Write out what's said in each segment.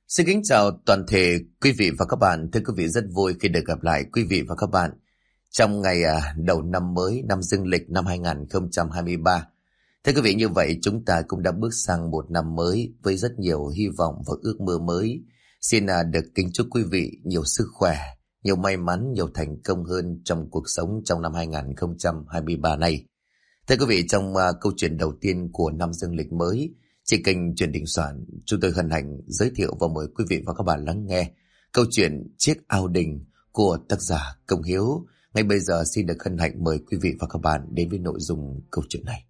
Xin kính chào toàn thể quý vị và các bạn. Thưa quý vị, rất vui khi được gặp lại quý vị và các bạn trong ngày đầu năm mới, năm Dương lịch năm 2023. Thưa quý vị, như vậy chúng ta cũng đã bước sang một năm mới với rất nhiều hy vọng và ước mơ mới. Xin được kính chúc quý vị nhiều sức khỏe, nhiều may mắn, nhiều thành công hơn trong cuộc sống trong năm 2023 này. Thưa quý vị, trong câu chuyện đầu tiên của năm Dương lịch mới, trên kênh Chuyện Đình Soạn, chúng tôi hân hạnh giới thiệu và mời quý vị và các bạn lắng nghe câu chuyện Chiếc Ao Đình của tác giả Công Hiếu. Ngay bây giờ xin được hân hạnh mời quý vị và các bạn đến với nội dung câu chuyện này.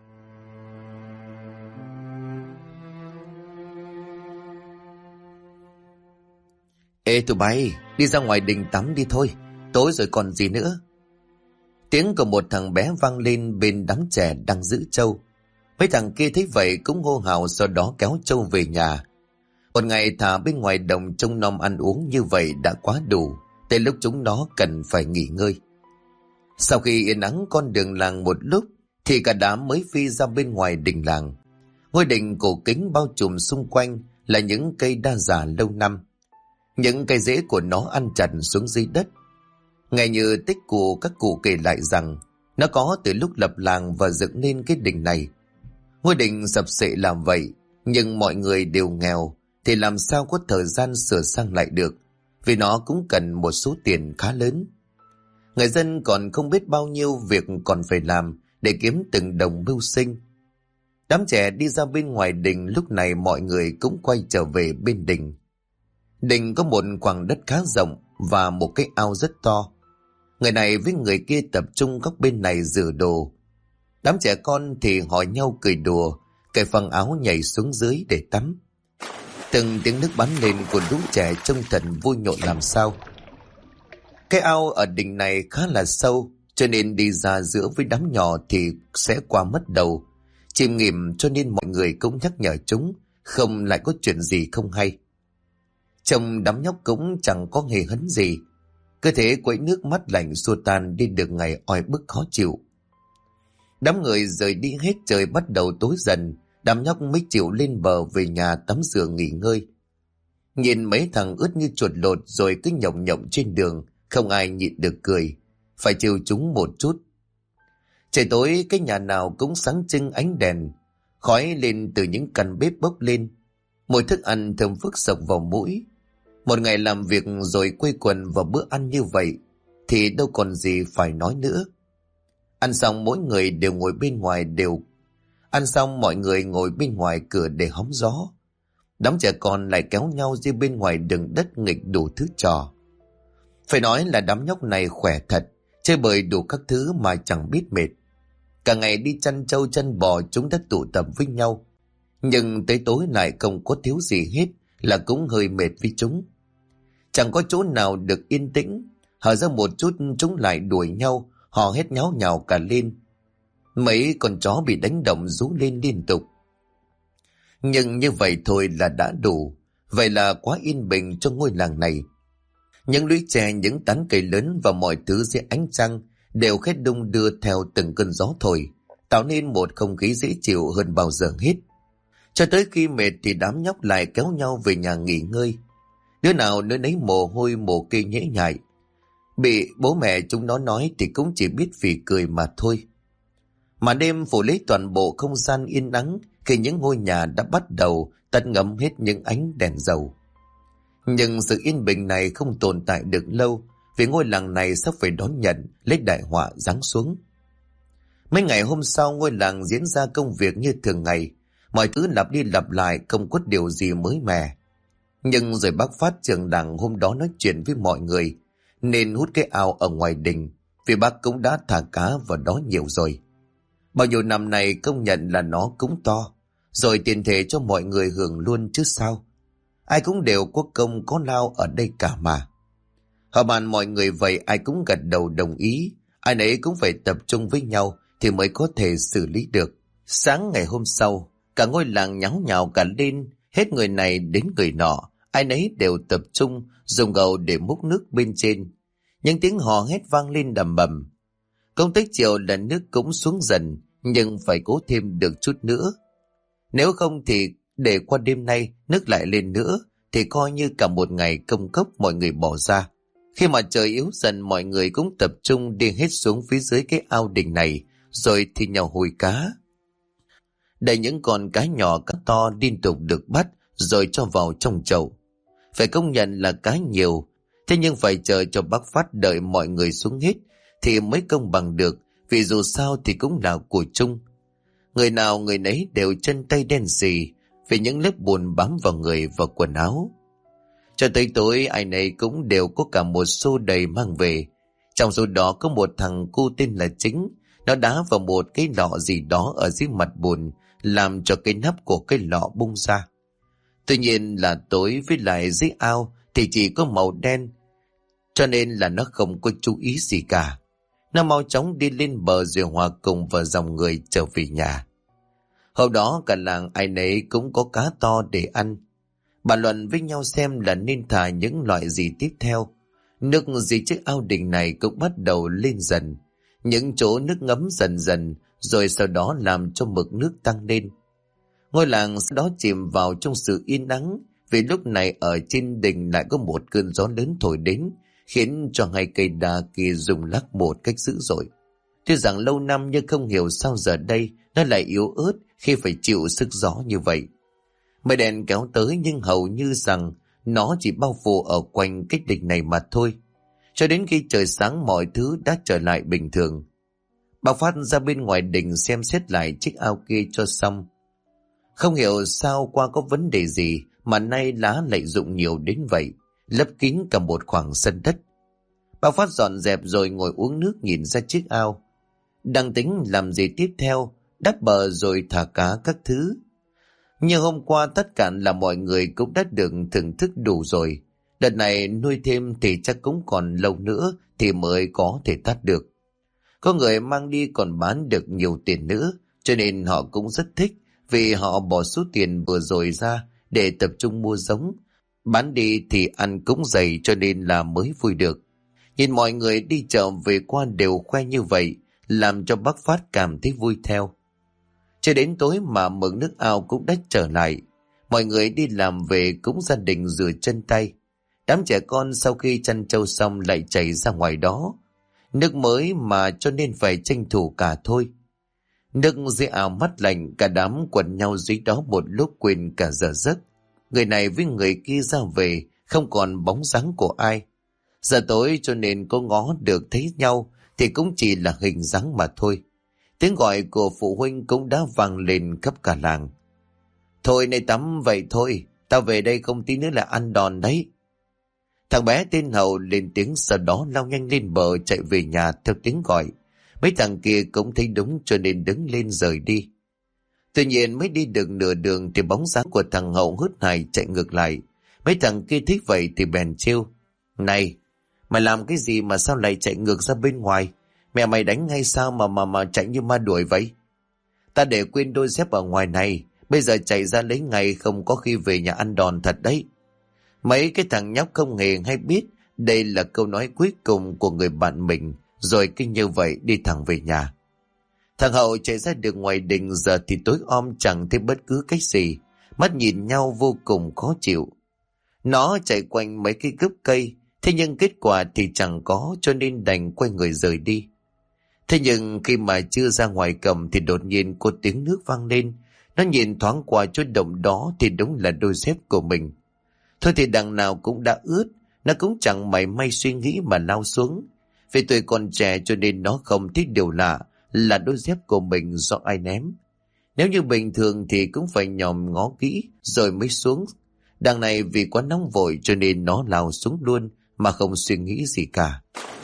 Ê tụi bay, đi ra ngoài đình tắm đi thôi, tối rồi còn gì nữa. Tiếng của một thằng bé vang lên bên đám trẻ đang giữ trâu. Mấy thằng kia thấy vậy cũng hô hào, sau đó kéo trâu về nhà. Một ngày thả bên ngoài đồng trông nom ăn uống như vậy đã quá đủ, tới lúc chúng nó cần phải nghỉ ngơi. Sau khi yên ắng con đường làng một lúc thì cả đám mới phi ra bên ngoài đình làng. Ngôi đình cổ kính bao trùm xung quanh là những cây đa già lâu năm. Những cây rễ của nó ăn chặt xuống dưới đất. Nghe như tích của các cụ kể lại rằng nó có từ lúc lập làng và dựng nên cái đình này. Ngôi đình sập xệ làm vậy, nhưng mọi người đều nghèo thì làm sao có thời gian sửa sang lại được, vì nó cũng cần một số tiền khá lớn. Người dân còn không biết bao nhiêu việc còn phải làm để kiếm từng đồng mưu sinh. Đám trẻ đi ra bên ngoài đình, lúc này mọi người cũng quay trở về bên đình. Đình có một khoảng đất khá rộng và một cái ao rất to. Người này với người kia tập trung góc bên này rửa đồ. Đám trẻ con thì hỏi nhau cười đùa, cởi phăng áo nhảy xuống dưới để tắm. Từng tiếng nước bắn lên của lũ trẻ trông thật vui nhộn làm sao. Cái ao ở đình này khá là sâu, cho nên đi ra giữa với đám nhỏ thì sẽ qua mất đầu. Chìm nghỉm, cho nên mọi người cũng nhắc nhở chúng không lại có chuyện gì không hay. Trông đám nhóc cũng chẳng có hề hấn gì, cứ thế quẫy nước mắt lạnh xua tan đi được ngày oi bức khó chịu. Đám người rời đi hết, trời bắt đầu tối dần, đám nhóc mới chịu lên bờ về nhà tắm rửa nghỉ ngơi. Nhìn mấy thằng ướt như chuột lột rồi cứ nhộng nhộng trên đường, không ai nhịn được cười, phải trêu chúng một chút. Trời tối cái nhà nào cũng sáng trưng ánh đèn, khói lên từ những căn bếp bốc lên, mùi thức ăn thơm phức sộc vào mũi. Một ngày làm việc rồi quây quần vào bữa ăn như vậy thì đâu còn gì phải nói nữa. Ăn xong mọi người ngồi bên ngoài cửa để hóng gió. Đám trẻ con lại kéo nhau đi bên ngoài đường đất nghịch đủ thứ trò. Phải nói là đám nhóc này khỏe thật, chơi bời đủ các thứ mà chẳng biết mệt. Cả ngày đi chăn trâu chăn bò chúng đã tụ tập với nhau. Nhưng tới tối lại không có thiếu gì hết, là cũng hơi mệt với chúng. Chẳng có chỗ nào được yên tĩnh, hở ra một chút chúng lại đuổi nhau, họ hét nháo nhào cả lên. Mấy con chó bị đánh động rú lên liên tục. Nhưng như vậy thôi là đã đủ, vậy là quá yên bình cho ngôi làng này. Những lũy tre, những tán cây lớn và mọi thứ dưới ánh trăng đều khét đung đưa theo từng cơn gió thổi, tạo nên một không khí dễ chịu hơn bao giờ hết. Cho tới khi mệt thì đám nhóc lại kéo nhau về nhà nghỉ ngơi. Đứa nào nơi nấy mồ hôi mồ kê nhễ nhại. Bị bố mẹ chúng nó nói thì cũng chỉ biết phì cười mà thôi. Mà đêm phủ lấy toàn bộ không gian yên ắng khi những ngôi nhà đã bắt đầu tắt ngấm hết những ánh đèn dầu. Nhưng sự yên bình này không tồn tại được lâu, vì ngôi làng này sắp phải đón nhận lấy đại họa giáng xuống. Mấy ngày hôm sau, ngôi làng diễn ra công việc như thường ngày. Mọi thứ lặp đi lặp lại, không có điều gì mới mẻ. Nhưng rồi bác Phát trưởng làng hôm đó nói chuyện với mọi người nên hút cái ao ở ngoài đình, vì bác cũng đã thả cá vào đó nhiều rồi. Bao nhiêu năm nay công nhận là nó cũng to, rồi tiền thể cho mọi người hưởng luôn chứ sao. Ai cũng đều có công có lao ở đây cả mà. Họ bàn mọi người vậy ai cũng gật đầu đồng ý, ai nấy cũng phải tập trung với nhau thì mới có thể xử lý được. Sáng ngày hôm sau, cả ngôi làng nháo nhào cả lên, hết người này đến người nọ, ai nấy đều tập trung dùng gầu để múc nước bên trên. Những tiếng hò hét vang lên đầm bầm. Công tới chiều là nước cũng xuống dần, nhưng phải cố thêm được chút nữa. Nếu không thì để qua đêm nay nước lại lên nữa thì coi như cả một ngày công cốc mọi người bỏ ra. Khi mà trời yếu dần, mọi người cũng tập trung đi hết xuống phía dưới cái ao đình này, rồi thì nhau hùi cá. Đẩy những con cá nhỏ cá to liên tục được bắt rồi cho vào trong chậu. Phải công nhận là cá nhiều, thế nhưng phải chờ cho bác Phát đợi mọi người xuống hết thì mới công bằng được, vì dù sao thì cũng là của chung. Người nào người nấy đều chân tay đen xì vì những lớp bùn bám vào người và quần áo. Cho tới tối ai nấy cũng đều có cả một xô đầy mang về. Trong số đó có một thằng cu tên là Chính. Nó đá vào một cái lọ gì đó ở dưới mặt bùn, làm cho cái nắp của cái lọ bung ra. Tuy nhiên là tối, với lại dưới ao thì chỉ có màu đen, cho nên là nó không có chú ý gì cả. Nó mau chóng đi lên bờ rồi hòa cùng vào dòng người trở về nhà. Hôm đó cả làng ai nấy cũng có cá to để ăn. Bàn luận với nhau xem là nên thả những loại gì tiếp theo. Nước dưới chiếc ao đình này cũng bắt đầu lên dần. Những chỗ nước ngấm dần dần, rồi sau đó làm cho mực nước tăng lên. Ngôi làng sau đó chìm vào trong sự yên ắng, vì lúc này ở trên đỉnh lại có một cơn gió lớn thổi đến, khiến cho hai cây đa kia rung lắc một cách dữ dội. Tuy rằng lâu năm nhưng không hiểu sao giờ đây nó lại yếu ớt khi phải chịu sức gió như vậy. Mây đèn kéo tới nhưng hầu như rằng nó chỉ bao phủ ở quanh cái đỉnh này mà thôi. Cho đến khi trời sáng mọi thứ đã trở lại bình thường. Bà Phát ra bên ngoài đỉnh xem xét lại chiếc ao kia cho xong. Không hiểu sao qua có vấn đề gì mà nay lá lại rụng nhiều đến vậy, lấp kín cả một khoảng sân đất. Bà Phát dọn dẹp rồi ngồi uống nước nhìn ra chiếc ao. Đang tính làm gì tiếp theo, đắp bờ rồi thả cá các thứ. Như hôm qua tất cả là mọi người cũng đã được thưởng thức đủ rồi. Đợt này nuôi thêm thì chắc cũng còn lâu nữa thì mới có thể tắt được. Có người mang đi còn bán được nhiều tiền nữa, cho nên họ cũng rất thích, vì họ bỏ số tiền vừa rồi ra để tập trung mua giống. Bán đi thì ăn cũng dày, cho nên là mới vui được. Nhìn mọi người đi chợ về qua đều khoe như vậy, làm cho bác Phát cảm thấy vui theo. Cho đến tối mà mực nước ao cũng đã trở lại. Mọi người đi làm về cũng gia đình rửa chân tay. Đám trẻ con sau khi chăn trâu xong lại chạy ra ngoài đó. Nước mới mà cho nên phải tranh thủ cả thôi. Nước dưới ao mát lạnh, cả đám quần nhau dưới đó một lúc quên cả giờ giấc. Người này với người kia ra về, không còn bóng dáng của ai. Giờ tối cho nên có ngó được thấy nhau thì cũng chỉ là hình dáng mà thôi. Tiếng gọi của phụ huynh cũng đã vang lên khắp cả làng. Thôi này tắm vậy thôi, tao về đây không tí nữa là ăn đòn đấy. Thằng bé tên Hậu lên tiếng, sau đó lao nhanh lên bờ chạy về nhà theo tiếng gọi. Mấy thằng kia cũng thấy đúng cho nên đứng lên rời đi. Tuy nhiên mới đi được nửa đường thì bóng dáng của thằng Hậu hớt hải chạy ngược lại. Mấy thằng kia thích vậy thì bèn trêu. Này, mày làm cái gì mà sao lại chạy ngược ra bên ngoài? Mẹ mày đánh hay sao mà chạy như ma đuổi vậy? Ta để quên đôi dép ở ngoài này, bây giờ chạy ra lấy ngày không có khi về nhà ăn đòn thật đấy. Mấy cái thằng nhóc không hề hay biết đây là câu nói cuối cùng của người bạn mình, rồi cứ như vậy đi thẳng về nhà. Thằng Hậu chạy ra được ngoài đình, giờ thì tối om chẳng thấy bất cứ cái gì, mắt nhìn nhau vô cùng khó chịu. Nó chạy quanh mấy cái gốc cây, thế nhưng kết quả thì chẳng có, cho nên đành quay người rời đi. Thế nhưng khi mà chưa ra ngoài cầm thì đột nhiên có tiếng nước vang lên. Nó nhìn thoáng qua chỗ động đó thì đúng là đôi dép của mình. Thôi thì đằng nào cũng đã ướt, nó cũng chẳng mảy may suy nghĩ mà lao xuống. Vì tuổi còn trẻ cho nên nó không thích điều lạ là đôi dép của mình do ai ném. Nếu như bình thường thì cũng phải nhòm ngó kỹ rồi mới xuống. Đằng này vì quá nóng vội cho nên nó lao xuống luôn mà không suy nghĩ gì cả.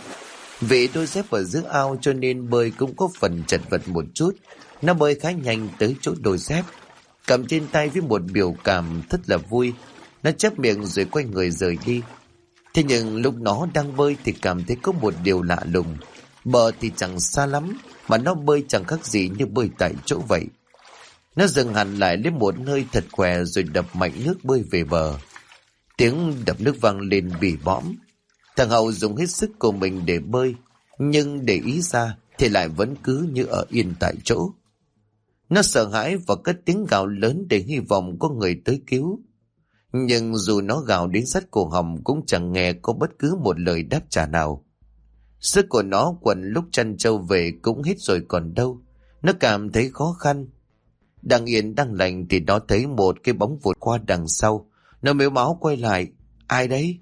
Vì đôi dép ở giữa ao cho nên bơi cũng có phần chật vật một chút. Nó bơi khá nhanh tới chỗ đôi dép, cầm trên tay với một biểu cảm rất là vui. Nó chép miệng rồi quay người rời đi. Thế nhưng lúc nó đang bơi thì cảm thấy có một điều lạ lùng. Bờ thì chẳng xa lắm, mà nó bơi chẳng khác gì như bơi tại chỗ vậy. Nó dừng hẳn lại lấy một nơi thật khỏe rồi đập mạnh nước bơi về bờ. Tiếng đập nước vang lên bỉ bõm. Thằng Hậu dùng hết sức của mình để bơi, nhưng để ý ra thì lại vẫn cứ như ở yên tại chỗ. Nó sợ hãi và cất tiếng gào lớn để hy vọng có người tới cứu. Nhưng dù nó gào đến sắt cổ họng cũng chẳng nghe có bất cứ một lời đáp trả nào. Sức của nó quần lúc chăn trâu về cũng hết rồi còn đâu. Nó cảm thấy khó khăn. Đang yên đang lành thì nó thấy một cái bóng vụt qua đằng sau. Nó mếu máu quay lại. Ai đấy?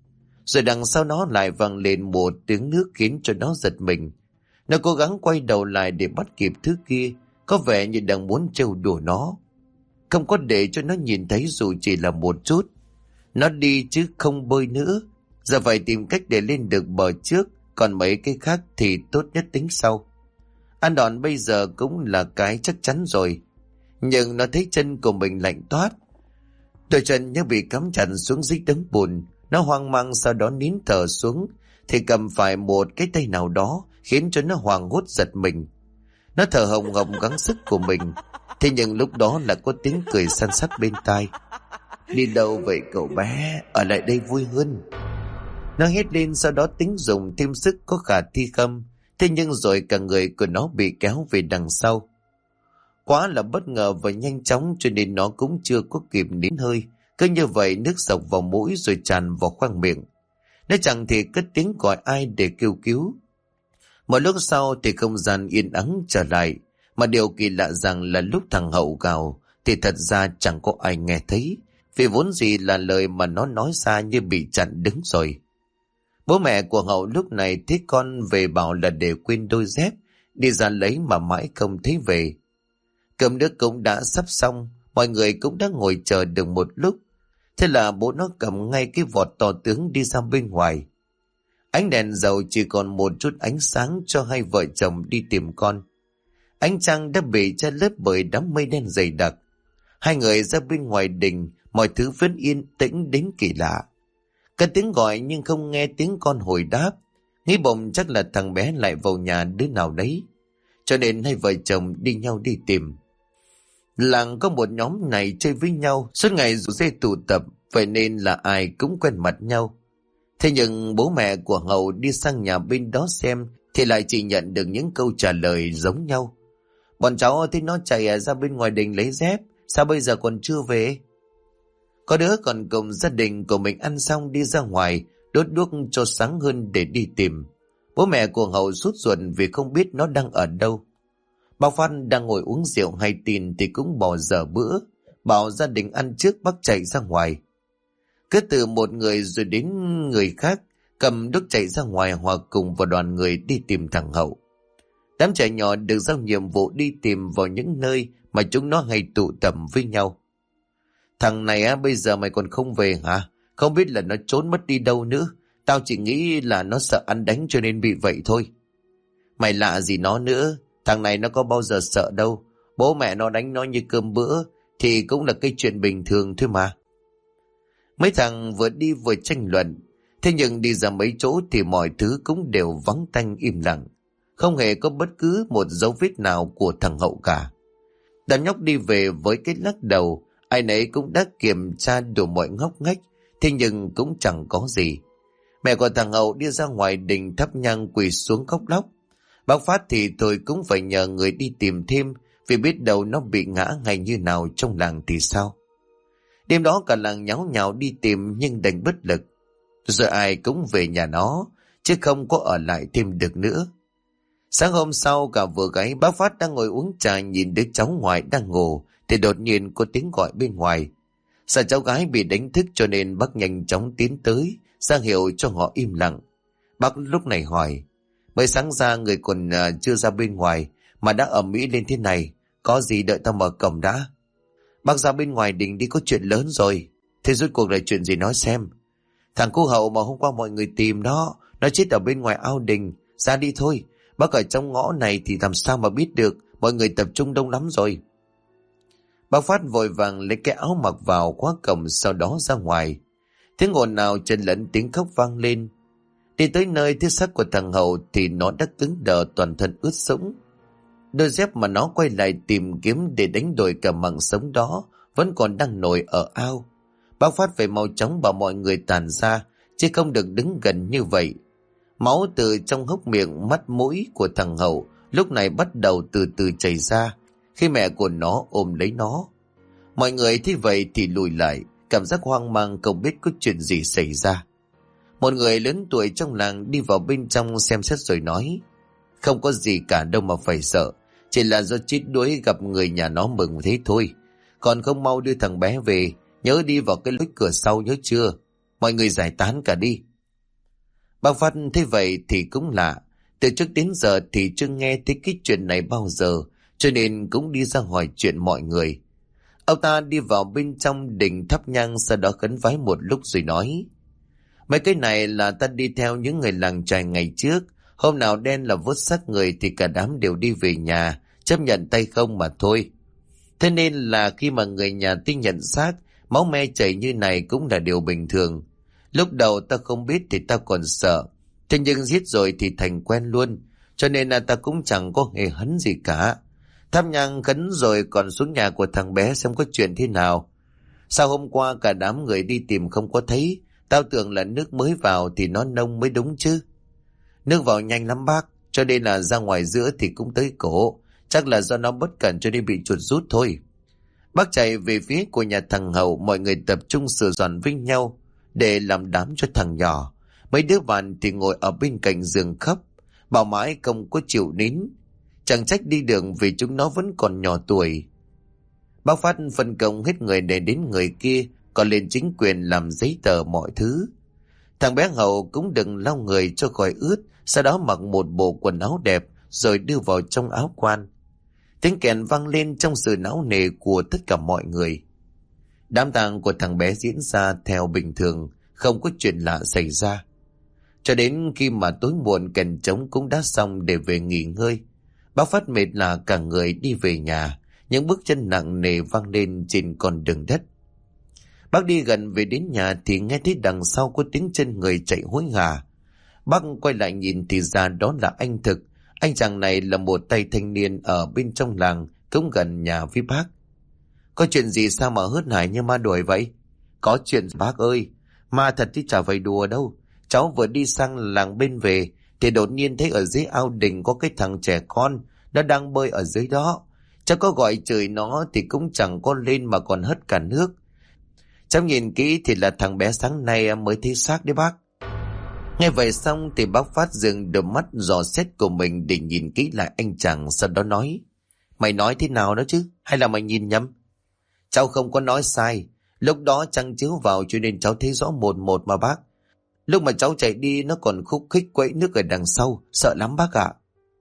Rồi đằng sau nó lại vang lên một tiếng nước khiến cho nó giật mình. Nó cố gắng quay đầu lại để bắt kịp thứ kia. Có vẻ như đang muốn trêu đùa nó. Không có để cho nó nhìn thấy dù chỉ là một chút. Nó đi chứ không bơi nữa. Giờ phải tìm cách để lên được bờ trước. Còn mấy cái khác thì tốt nhất tính sau. Ăn đòn bây giờ cũng là cái chắc chắn rồi. Nhưng nó thấy chân của mình lạnh toát. Đôi chân như bị cắm chặt xuống dưới đống bùn. Nó hoang mang sau đó nín thở xuống. Thì cầm phải một cái tay nào đó khiến cho nó hoảng hốt giật mình. Nó thở hồng hộc gắng sức của mình. Thế nhưng lúc đó là có tiếng cười săn sắt bên tai. Đi đâu vậy cậu bé? Ở lại đây vui hơn. Nó hét lên sau đó tính dùng thêm sức có khả thi không. Thế nhưng rồi cả người của nó bị kéo về đằng sau. Quá là bất ngờ và nhanh chóng cho nên nó cũng chưa có kịp nín hơi. Cứ như vậy nước sộc vào mũi rồi tràn vào khoang miệng. Nó chẳng thể cất tiếng gọi ai để kêu cứu. Một lúc sau thì không gian yên ắng trở lại. Mà điều kỳ lạ rằng là lúc thằng Hậu gào thì thật ra chẳng có ai nghe thấy. Vì vốn gì là lời mà nó nói ra như bị chặn đứng rồi. Bố mẹ của Hậu lúc này thấy con về bảo là để quên đôi dép. Đi ra lấy mà mãi không thấy về. Cơm nước cũng đã sắp xong. Mọi người cũng đã ngồi chờ được một lúc. Thế là bố nó cầm ngay cái vọt to tướng đi ra bên ngoài. Ánh đèn dầu chỉ còn một chút ánh sáng cho hai vợ chồng đi tìm con. Ánh trăng đã bị che lấp bởi đám mây đen dày đặc. Hai người ra bên ngoài đình, mọi thứ vẫn yên tĩnh đến kỳ lạ. Cả tiếng gọi nhưng không nghe tiếng con hồi đáp. Nghĩ bụng chắc là thằng bé lại vào nhà đứa nào đấy. Cho nên hai vợ chồng đi nhau đi tìm. Làng có một nhóm này chơi với nhau, suốt ngày rủ dê tụ tập, vậy nên là ai cũng quen mặt nhau. Thế nhưng bố mẹ của Hậu đi sang nhà bên đó xem thì lại chỉ nhận được những câu trả lời giống nhau. Bọn cháu thấy nó chạy ra bên ngoài đình lấy dép, sao bây giờ còn chưa về? Có đứa còn cùng gia đình của mình ăn xong đi ra ngoài, đốt đuốc cho sáng hơn để đi tìm. Bố mẹ của Hậu sốt ruột vì không biết nó đang ở đâu. Bác Phan đang ngồi uống rượu hay tin thì cũng bỏ dở bữa, bảo gia đình ăn trước bác chạy ra ngoài. Cứ từ một người rồi đến người khác, cầm đuốc chạy ra ngoài hòa cùng vào đoàn người đi tìm thằng Hậu. Đám trẻ nhỏ được giao nhiệm vụ đi tìm vào những nơi mà chúng nó hay tụ tập với nhau. Thằng này bây giờ mày còn không về hả? Không biết là nó trốn mất đi đâu nữa. Tao chỉ nghĩ là nó sợ ăn đánh cho nên bị vậy thôi. Mày lạ gì nó nữa? Thằng này nó có bao giờ sợ đâu. Bố mẹ nó đánh nó như cơm bữa thì cũng là cái chuyện bình thường thôi mà. Mấy thằng vừa đi vừa tranh luận. Thế nhưng đi ra mấy chỗ thì mọi thứ cũng đều vắng tanh im lặng. Không hề có bất cứ một dấu vết nào của thằng Hậu cả. Đàn nhóc đi về với cái lắc đầu. Ai nấy cũng đã kiểm tra đủ mọi ngóc ngách. Thế nhưng cũng chẳng có gì. Mẹ của thằng Hậu đi ra ngoài đình thắp nhang quỳ xuống khóc lóc. Bác Phát thì thôi cũng phải nhờ người đi tìm thêm. Vì biết đâu nó bị ngã hay như nào trong làng thì sao. Đêm đó cả làng nháo nhào đi tìm nhưng đành bất lực. Rồi ai cũng về nhà nó, chứ không có ở lại thêm được nữa. Sáng hôm sau cả vợ gái bác Phát đang ngồi uống trà nhìn đứa cháu ngoại đang ngủ thì đột nhiên có tiếng gọi bên ngoài. Sợ cháu gái bị đánh thức cho nên bác nhanh chóng tiến tới, ra hiệu cho họ im lặng. Bác lúc này hỏi, mới sáng ra người còn chưa ra bên ngoài mà đã ầm ĩ lên thế này, có gì đợi tao mở cổng đã. Bác ra bên ngoài đình đi có chuyện lớn rồi. Thế rốt cuộc là chuyện gì nói xem. Thằng cô Hậu mà hôm qua mọi người tìm đó, nó chết ở bên ngoài ao đình. Ra đi thôi, bác ở trong ngõ này thì làm sao mà biết được, mọi người tập trung đông lắm rồi. Bác Phát vội vàng lấy cái áo mặc vào khóa cổng sau đó ra ngoài. Tiếng ồn nào chen lẫn tiếng khóc vang lên. Đi tới nơi thấy xác của thằng Hậu thì nó đã cứng đờ toàn thân ướt sũng. Đôi dép mà nó quay lại tìm kiếm để đánh đổi cả mạng sống đó vẫn còn đang nổi ở ao. Bác Phát phải mau chóng bảo mọi người tản ra, chứ không được đứng gần như vậy. Máu từ trong hốc miệng, mắt, mũi của thằng Hậu lúc này bắt đầu từ từ chảy ra khi mẹ của nó ôm lấy nó. Mọi người thấy vậy thì lùi lại, cảm giác hoang mang không biết có chuyện gì xảy ra. Một người lớn tuổi trong làng đi vào bên trong xem xét rồi nói: không có gì cả đâu mà phải sợ, chỉ là do chết đuối gặp người nhà nó mừng thế thôi. Còn không mau đưa thằng bé về, nhớ đi vào cái lối cửa sau nhớ chưa. Mọi người giải tán cả đi. Bác Phát thấy vậy thì cũng lạ, từ trước đến giờ thì chưa nghe thấy cái chuyện này bao giờ, cho nên cũng đi ra hỏi chuyện mọi người. Ông ta đi vào bên trong đình thắp nhang, sau đó khấn vái một lúc rồi nói: mấy cái này là ta đi theo những người làng trài ngày trước, hôm nào đen là vớt xác người thì cả đám đều đi về nhà, chấp nhận tay không mà thôi. Thế nên là khi mà người nhà tin nhận xác, máu me chảy như này cũng là điều bình thường. Lúc đầu ta không biết thì ta còn sợ, thế nhưng giết rồi thì thành quen luôn, cho nên là ta cũng chẳng có hề hấn gì cả. Thắp nhang khấn rồi còn xuống nhà của thằng bé xem có chuyện thế nào. Sao hôm qua cả đám người đi tìm không có thấy, tao tưởng là nước mới vào thì nó nông mới đúng chứ. Nước vào nhanh lắm bác, cho nên là ra ngoài giữa thì cũng tới cổ, chắc là do nó bất cẩn cho nên bị chuột rút thôi. Bác chạy về phía của nhà thằng Hậu, mọi người tập trung sửa soạn với nhau để làm đám cho thằng nhỏ. Mấy đứa bạn thì ngồi ở bên cạnh giường khóc, bảo mãi không có chịu nín. Chẳng trách đi đường vì chúng nó vẫn còn nhỏ tuổi. Bác Phát phân công hết người để đến người kia, còn lên chính quyền làm giấy tờ mọi thứ. Thằng bé Hậu cũng đừng lau người cho khỏi ướt, sau đó mặc một bộ quần áo đẹp rồi đưa vào trong áo quan. Tiếng kèn vang lên trong sự náo nề của tất cả mọi người. Đám tang của thằng bé diễn ra theo bình thường, không có chuyện lạ xảy ra. Cho đến khi mà tối muộn kèn trống cũng đã xong để về nghỉ ngơi, bác Phát mệt là cả người đi về nhà, những bước chân nặng nề vang lên trên con đường đất. Bác đi gần về đến nhà thì nghe thấy đằng sau có tiếng chân người chạy hối hả. Bác quay lại nhìn thì ra đó là anh Thực. Anh chàng này là một tay thanh niên ở bên trong làng, cũng gần nhà với bác. Có chuyện gì sao mà hớt hải như ma đuổi vậy? Có chuyện bác ơi, ma thật chứ chả phải đùa đâu. Cháu vừa đi sang làng bên về thì đột nhiên thấy ở dưới ao đình có cái thằng trẻ con, nó đang bơi ở dưới đó. Cháu có gọi chửi nó thì cũng chẳng có lên mà còn hất cả nước. Cháu nhìn kỹ thì là thằng bé sáng nay mới thấy xác đấy bác. Nghe vậy xong thì bác Phát dừng đôi mắt dò xét của mình để nhìn kỹ lại anh chàng, sau đó nói: mày nói thế nào đó chứ, hay là mày nhìn nhầm? Cháu không có nói sai, lúc đó trăng chiếu vào cho nên cháu thấy rõ một một mà bác. Lúc mà cháu chạy đi nó còn khúc khích quẫy nước ở đằng sau, sợ lắm bác ạ.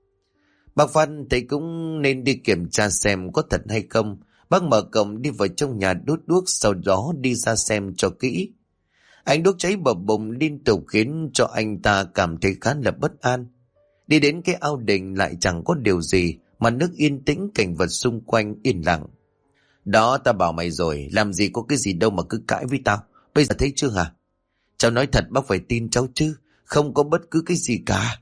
Bác Phát thấy cũng nên đi kiểm tra xem có thật hay không. Bác mở cổng đi vào trong nhà đốt đuốc, sau đó đi ra xem cho kỹ. Ánh đuốc cháy bập bùng liên tục khiến cho anh ta cảm thấy khá là bất an. Đi đến cái ao đình lại chẳng có điều gì, mà nước yên tĩnh, cảnh vật xung quanh yên lặng. Đó, ta bảo mày rồi, làm gì có cái gì đâu mà cứ cãi với tao. Bây giờ thấy chưa hả? Cháu nói thật bác phải tin cháu chứ, không có bất cứ cái gì cả.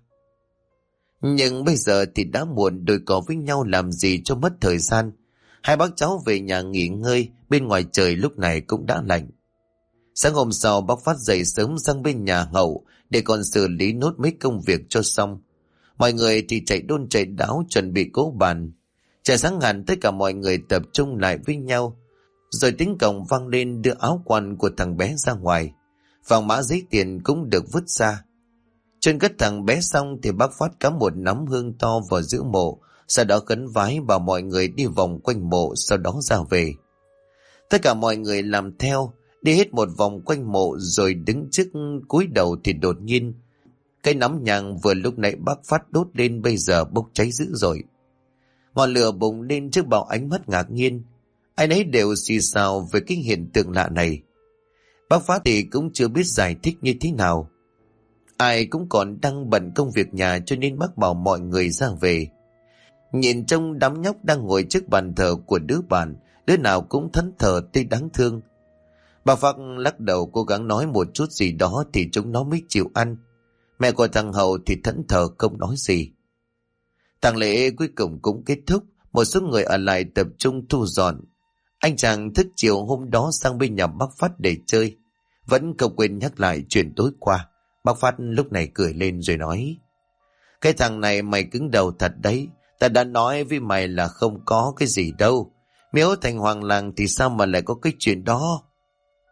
Nhưng bây giờ thì đã muộn, đôi cò với nhau làm gì cho mất thời gian. Hai bác cháu về nhà nghỉ ngơi, bên ngoài trời lúc này cũng đã lạnh. Sáng hôm sau bác Phát dậy sớm sang bên nhà Hậu để còn xử lý nốt mấy công việc cho xong. Mọi người thì chạy đôn chạy đáo chuẩn bị cỗ bàn. Trời sáng hẳn tất cả mọi người tập trung lại với nhau. Rồi tiếng còng vang lên đưa áo quan của thằng bé ra ngoài. Vàng mã giấy tiền cũng được vứt ra. Trên cất thằng bé xong thì bác Phát cắm một nắm hương to vào giữa mộ, sau đó khấn vái bảo mọi người đi vòng quanh mộ, sau đó ra về. Tất cả mọi người làm theo, đi hết một vòng quanh mộ rồi đứng trước cúi đầu thì đột nhiên cái nắm nhang vừa lúc nãy bác Phát đốt lên bây giờ bốc cháy dữ rồi. Ngọn lửa bùng lên trước bao ánh mắt ngạc nhiên. Ai nấy đều xì xào về cái hiện tượng lạ này. Bác Phát thì cũng chưa biết giải thích như thế nào. Ai cũng còn đang bận công việc nhà cho nên bác bảo mọi người ra về. Nhìn trong đám nhóc đang ngồi trước bàn thờ của đứa bạn, đứa nào cũng thẫn thờ tê đáng thương. Bà Phát lắc đầu cố gắng nói một chút gì đó thì chúng nó mới chịu ăn. Mẹ của thằng Hậu thì thẫn thờ không nói gì. Tang lễ cuối cùng cũng kết thúc, một số người ở lại tập trung thu dọn. Anh chàng thức chiều hôm đó sang bên nhà bác Phát để chơi, vẫn không quên nhắc lại chuyện tối qua. Bác Phát lúc này cười lên rồi nói: cái thằng này mày cứng đầu thật đấy, ta đã nói với mày là không có cái gì đâu. Nếu thành hoàng làng thì sao mà lại có cái chuyện đó?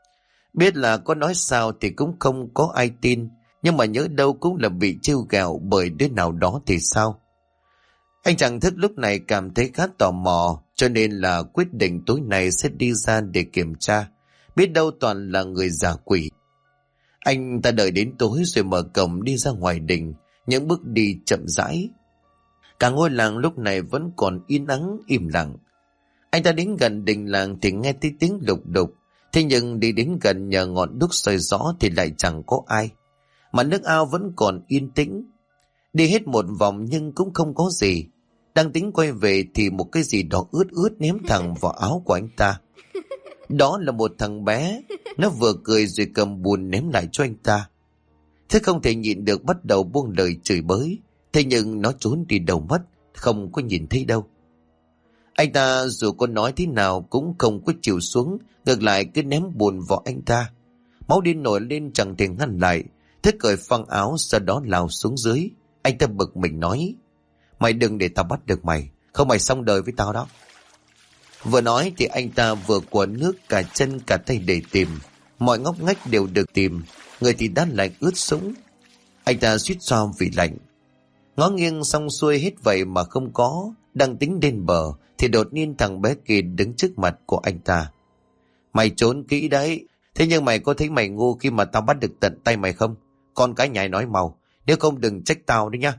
Biết là có nói sao thì cũng không có ai tin, nhưng mà nhớ đâu cũng là bị trêu ghẹo bởi đứa nào đó thì sao. Anh chàng thức lúc này cảm thấy khá tò mò, cho nên là quyết định tối nay sẽ đi ra để kiểm tra, biết đâu toàn là người giả quỷ. Anh ta đợi đến tối rồi mở cổng đi ra ngoài đình, những bước đi chậm rãi. Cả ngôi làng lúc này vẫn còn yên ắng im lặng. Anh ta đến gần đình làng thì nghe thấy tiếng lục đục, thế nhưng đi đến gần nhờ ngọn đuốc soi rõ thì lại chẳng có ai, mà nước ao vẫn còn yên tĩnh. Đi hết một vòng nhưng cũng không có gì. Đang tính quay về thì một cái gì đó ướt ướt ném thẳng vào áo của anh ta. Đó là một thằng bé, nó vừa cười rồi cầm bùn ném lại cho anh ta. Thế không thể nhịn được bắt đầu buông lời chửi bới, thế nhưng nó trốn đi đâu mất, không có nhìn thấy đâu. Anh ta dù có nói thế nào cũng không có chịu xuống, ngược lại cứ ném bùn vào anh ta. Máu điên nổi lên chẳng thể ngăn lại, thế cởi phăng áo sau đó lao xuống dưới. Anh ta bực mình nói: "Mày đừng để tao bắt được mày, không mày xong đời với tao đó." Vừa nói thì anh ta vừa quở nước cả chân cả tay để tìm. Mọi ngóc ngách đều được tìm, người thì đát lạnh ướt sũng. Anh ta suýt xoa vì lạnh. Ngó nghiêng xong xuôi hết vậy mà không có. Đang tính đến bờ thì đột nhiên thằng bé kia đứng trước mặt của anh ta. "Mày trốn kỹ đấy, thế nhưng mày có thấy mày ngu khi mà tao bắt được tận tay mày không? Con cái nhái nói màu, nếu không đừng trách tao đấy nhá."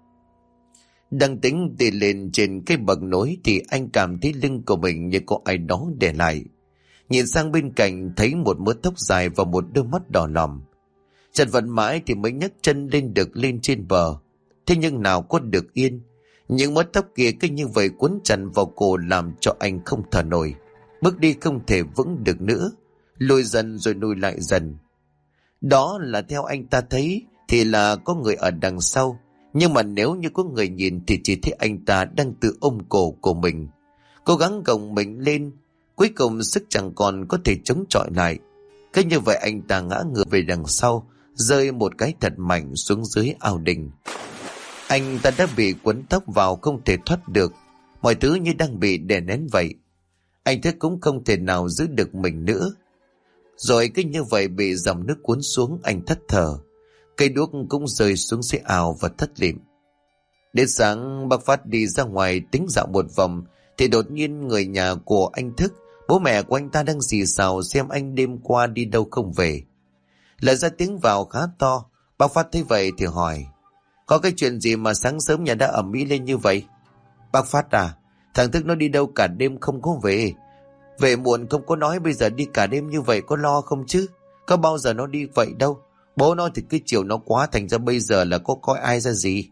Đang tính đi lên trên cái bậc nối thì anh cảm thấy lưng của mình như có ai đó để lại. Nhìn sang bên cạnh thấy một mớ tóc dài và một đôi mắt đỏ lòm. Chật vật mãi thì mới nhấc chân lên được lên trên bờ. Thế nhưng nào có được yên. Những mớ tóc kia cứ như vậy quấn chặt vào cổ làm cho anh không thở nổi. Bước đi không thể vững được nữa. Lùi dần rồi lùi lại dần. Đó là theo anh ta thấy thì là có người ở đằng sau. Nhưng mà nếu như có người nhìn thì chỉ thấy anh ta đang tự ôm cổ của mình, cố gắng gồng mình lên. Cuối cùng sức chẳng còn có thể chống chọi lại. Cứ như vậy anh ta ngã ngửa về đằng sau, rơi một cái thật mạnh xuống dưới ao đình. Anh ta đã bị quấn tóc vào không thể thoát được. Mọi thứ như đang bị đè nén vậy. Anh thức cũng không thể nào giữ được mình nữa. Rồi cứ như vậy bị dòng nước cuốn xuống, anh thất thở. Cây đuốc cũng rơi xuống dưới ao và thất lịm. Đến sáng bác Phát đi ra ngoài tính dạo một vòng thì đột nhiên người nhà của anh thức, bố mẹ của anh ta đang xì xào xem anh đêm qua đi đâu không về. Lại ra tiếng vào khá to. Bác Phát thấy vậy thì hỏi: "Có cái chuyện gì mà sáng sớm nhà đã ầm ĩ lên như vậy?" "Bác Phát à, thằng Thức nó đi đâu cả đêm không có về. Về muộn không có nói, bây giờ đi cả đêm như vậy có lo không chứ? Có bao giờ nó đi vậy đâu. Bố nó thì cứ chiều nó quá, thành ra bây giờ là có coi ai ra gì."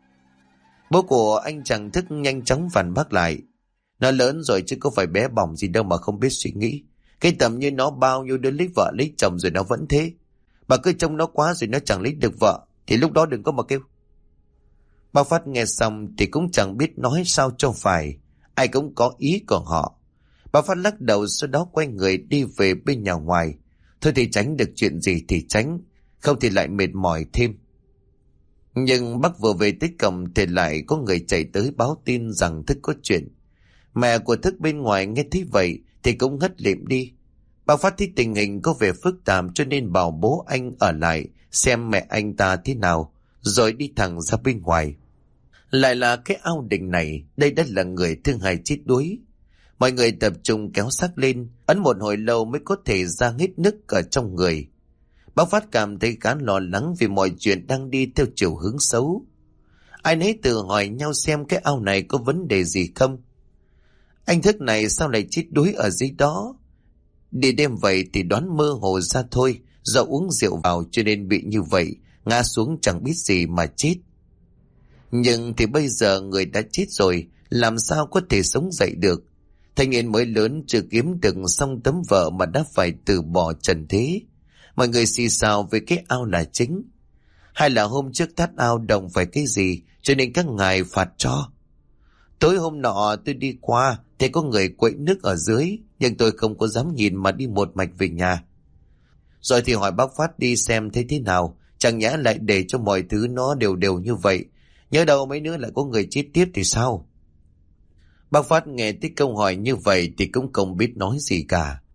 Bố của anh chàng Thức nhanh chóng phản bác lại: "Nó lớn rồi chứ có phải bé bỏng gì đâu mà không biết suy nghĩ. Cái tầm như nó bao nhiêu đứa lấy vợ lấy chồng rồi nó vẫn thế. Bà cứ trông nó quá rồi nó chẳng lấy được vợ thì lúc đó đừng có mà kêu." Bác Phát nghe xong thì cũng chẳng biết nói sao cho phải. Ai cũng có ý của họ. Bác Phát lắc đầu, sau đó quay người đi về bên nhà ngoài. Thôi thì tránh được chuyện gì thì tránh, không thì lại mệt mỏi thêm. Nhưng bác vừa về tới cổng thì lại có người chạy tới báo tin rằng Thức có chuyện. Mẹ của Thức bên ngoài nghe thấy vậy thì cũng ngất lịm đi. Bác Phát thấy tình hình có vẻ phức tạp cho nên bảo bố anh ở lại xem mẹ anh ta thế nào, rồi đi thẳng ra bên ngoài. Lại là cái ao đình này, đây đã là người thương hại chết đuối. Mọi người tập trung kéo xác lên, ấn một hồi lâu mới có thể ra hết nức ở trong người. Bác Phát cảm thấy khá lo lắng vì mọi chuyện đang đi theo chiều hướng xấu. Ai nấy tự hỏi nhau xem cái ao này có vấn đề gì không. Anh Thức này sao lại chết đuối ở dưới đó? Đi đêm vậy thì đoán mơ hồ ra thôi, do uống rượu vào cho nên bị như vậy, ngã xuống chẳng biết gì mà chết. Nhưng thì bây giờ người đã chết rồi, làm sao có thể sống dậy được? Thanh niên mới lớn chưa kiếm được xong tấm vợ mà đã phải từ bỏ trần thế. Mọi người xì xào về cái ao là chính. Hay là hôm trước thắt ao đồng phải cái gì cho nên các ngài phạt cho? Tối hôm nọ tôi đi qua thấy có người quậy nước ở dưới, nhưng tôi không có dám nhìn mà đi một mạch về nhà. Rồi thì hỏi bác Phát đi xem thấy thế nào, chẳng nhẽ lại để cho mọi thứ nó đều đều như vậy. Nhớ đâu mấy nữa lại có người chết tiếp thì sao? Bác Phát nghe thấy câu hỏi như vậy thì cũng không biết nói gì cả.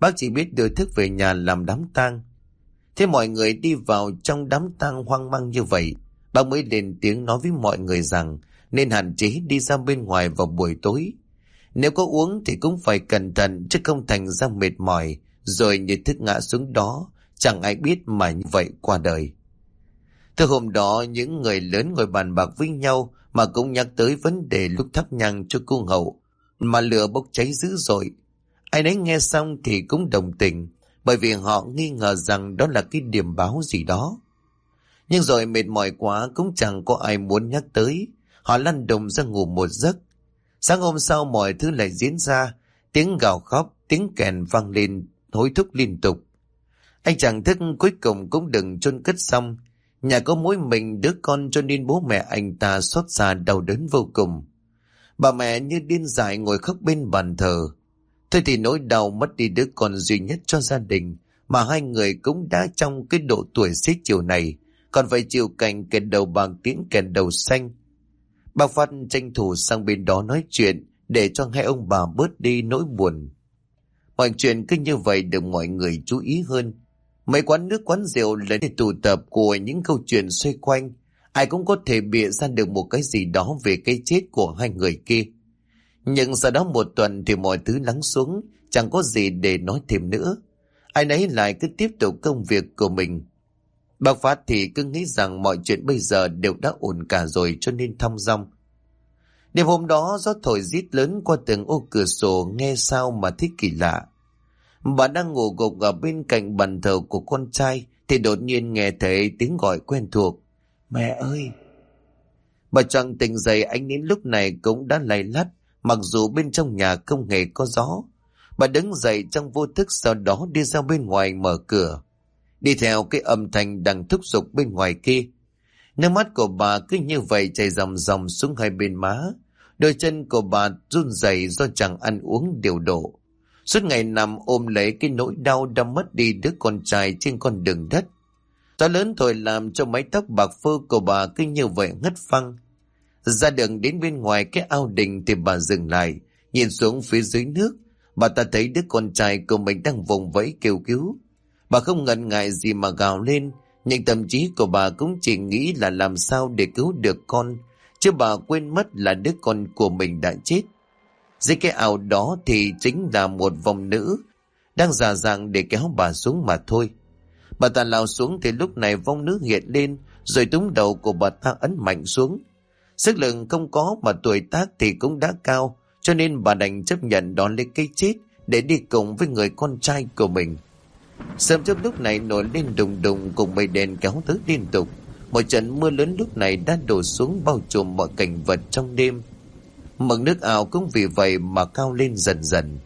Bác chỉ biết đưa thức về nhà làm đám tang. Thế mọi người đi vào trong đám tang hoang mang như vậy, bác mới lên tiếng nói với mọi người rằng nên hạn chế đi ra bên ngoài vào buổi tối. Nếu có uống thì cũng phải cẩn thận, chứ không thành ra mệt mỏi rồi như thức ngã xuống đó, chẳng ai biết mà như vậy qua đời. Từ hôm đó những người lớn ngồi bàn bạc với nhau mà cũng nhắc tới vấn đề lúc thắp nhang cho cô hậu mà lửa bốc cháy dữ dội. Ai nấy nghe xong thì cũng đồng tình, bởi vì họ nghi ngờ rằng đó là cái điểm báo gì đó. Nhưng rồi mệt mỏi quá cũng chẳng có ai muốn nhắc tới, họ lăn đùng ra ngủ một giấc. Sáng hôm sau mọi thứ lại diễn ra, tiếng gào khóc, tiếng kèn vang lên hối thúc liên tục. Anh chàng thức cuối cùng cũng đừng chôn cất xong. Nhà có mỗi mình đứa con cho nên bố mẹ anh ta xót xa đau đớn vô cùng. Bà mẹ như điên dại ngồi khóc bên bàn thờ. Thôi thì nỗi đau mất đi đứa con duy nhất cho gia đình, mà hai người cũng đã trong cái độ tuổi xế chiều này, còn phải chịu cảnh kẻ đầu bạc tiễn kẻ đầu xanh. Bác Phát tranh thủ sang bên đó nói chuyện để cho hai ông bà bớt đi nỗi buồn. Mọi chuyện cứ như vậy được mọi người chú ý hơn. Mấy quán nước quán rượu là để tụ tập của những câu chuyện xoay quanh. Ai cũng có thể bịa ra được một cái gì đó về cái chết của hai người kia. Nhưng sau đó một tuần thì mọi thứ lắng xuống, chẳng có gì để nói thêm nữa. Ai nấy lại cứ tiếp tục công việc của mình. Bác Phát thì cứ nghĩ rằng mọi chuyện bây giờ đều đã ổn cả rồi cho nên thong dong. Đêm hôm đó gió thổi rít lớn qua từng ô cửa sổ nghe sao mà thích kỳ lạ. Bà đang ngủ gục ở bên cạnh bàn thờ của con trai thì đột nhiên nghe thấy tiếng gọi quen thuộc. Mẹ ơi! Bà choàng tỉnh dậy, ánh nến lúc này cũng đã lay lắt, mặc dù bên trong nhà không hề có gió. Bà đứng dậy trong vô thức, sau đó đi ra bên ngoài mở cửa. Đi theo cái âm thanh đang thúc giục bên ngoài kia. Nước mắt của bà cứ như vậy chảy ròng ròng xuống hai bên má. Đôi chân của bà run rẩy do chẳng ăn uống điều độ. Suốt ngày nằm ôm lấy cái nỗi đau đã mất đi đứa con trai trên con đường đất. Gió lớn thổi làm cho mái tóc bạc phơ của bà cứ như vậy ngất phăng. Ra đường đến bên ngoài cái ao đình thì bà dừng lại, nhìn xuống phía dưới nước. Bà ta thấy đứa con trai của mình đang vùng vẫy kêu cứu. Bà không ngần ngại gì mà gào lên, nhưng tâm trí của bà cũng chỉ nghĩ là làm sao để cứu được con, chứ bà quên mất là đứa con của mình đã chết. Dưới cái ao đó thì chính là một vong nữ đang giả dạng để kéo bà xuống mà thôi. Bà ta lao xuống thì lúc này vong nữ hiện lên, rồi túm đầu của bà ta ấn mạnh xuống. Sức lực không có mà tuổi tác thì cũng đã cao, cho nên bà đành chấp nhận đón lấy cái chết để đi cùng với người con trai của mình. Sớm trước lúc này nổi lên đùng đùng cùng mây đen kéo tới liên tục. Một trận mưa lớn lúc này đã đổ xuống bao trùm mọi cảnh vật trong đêm. Mực nước ao cũng vì vậy mà cao lên dần dần.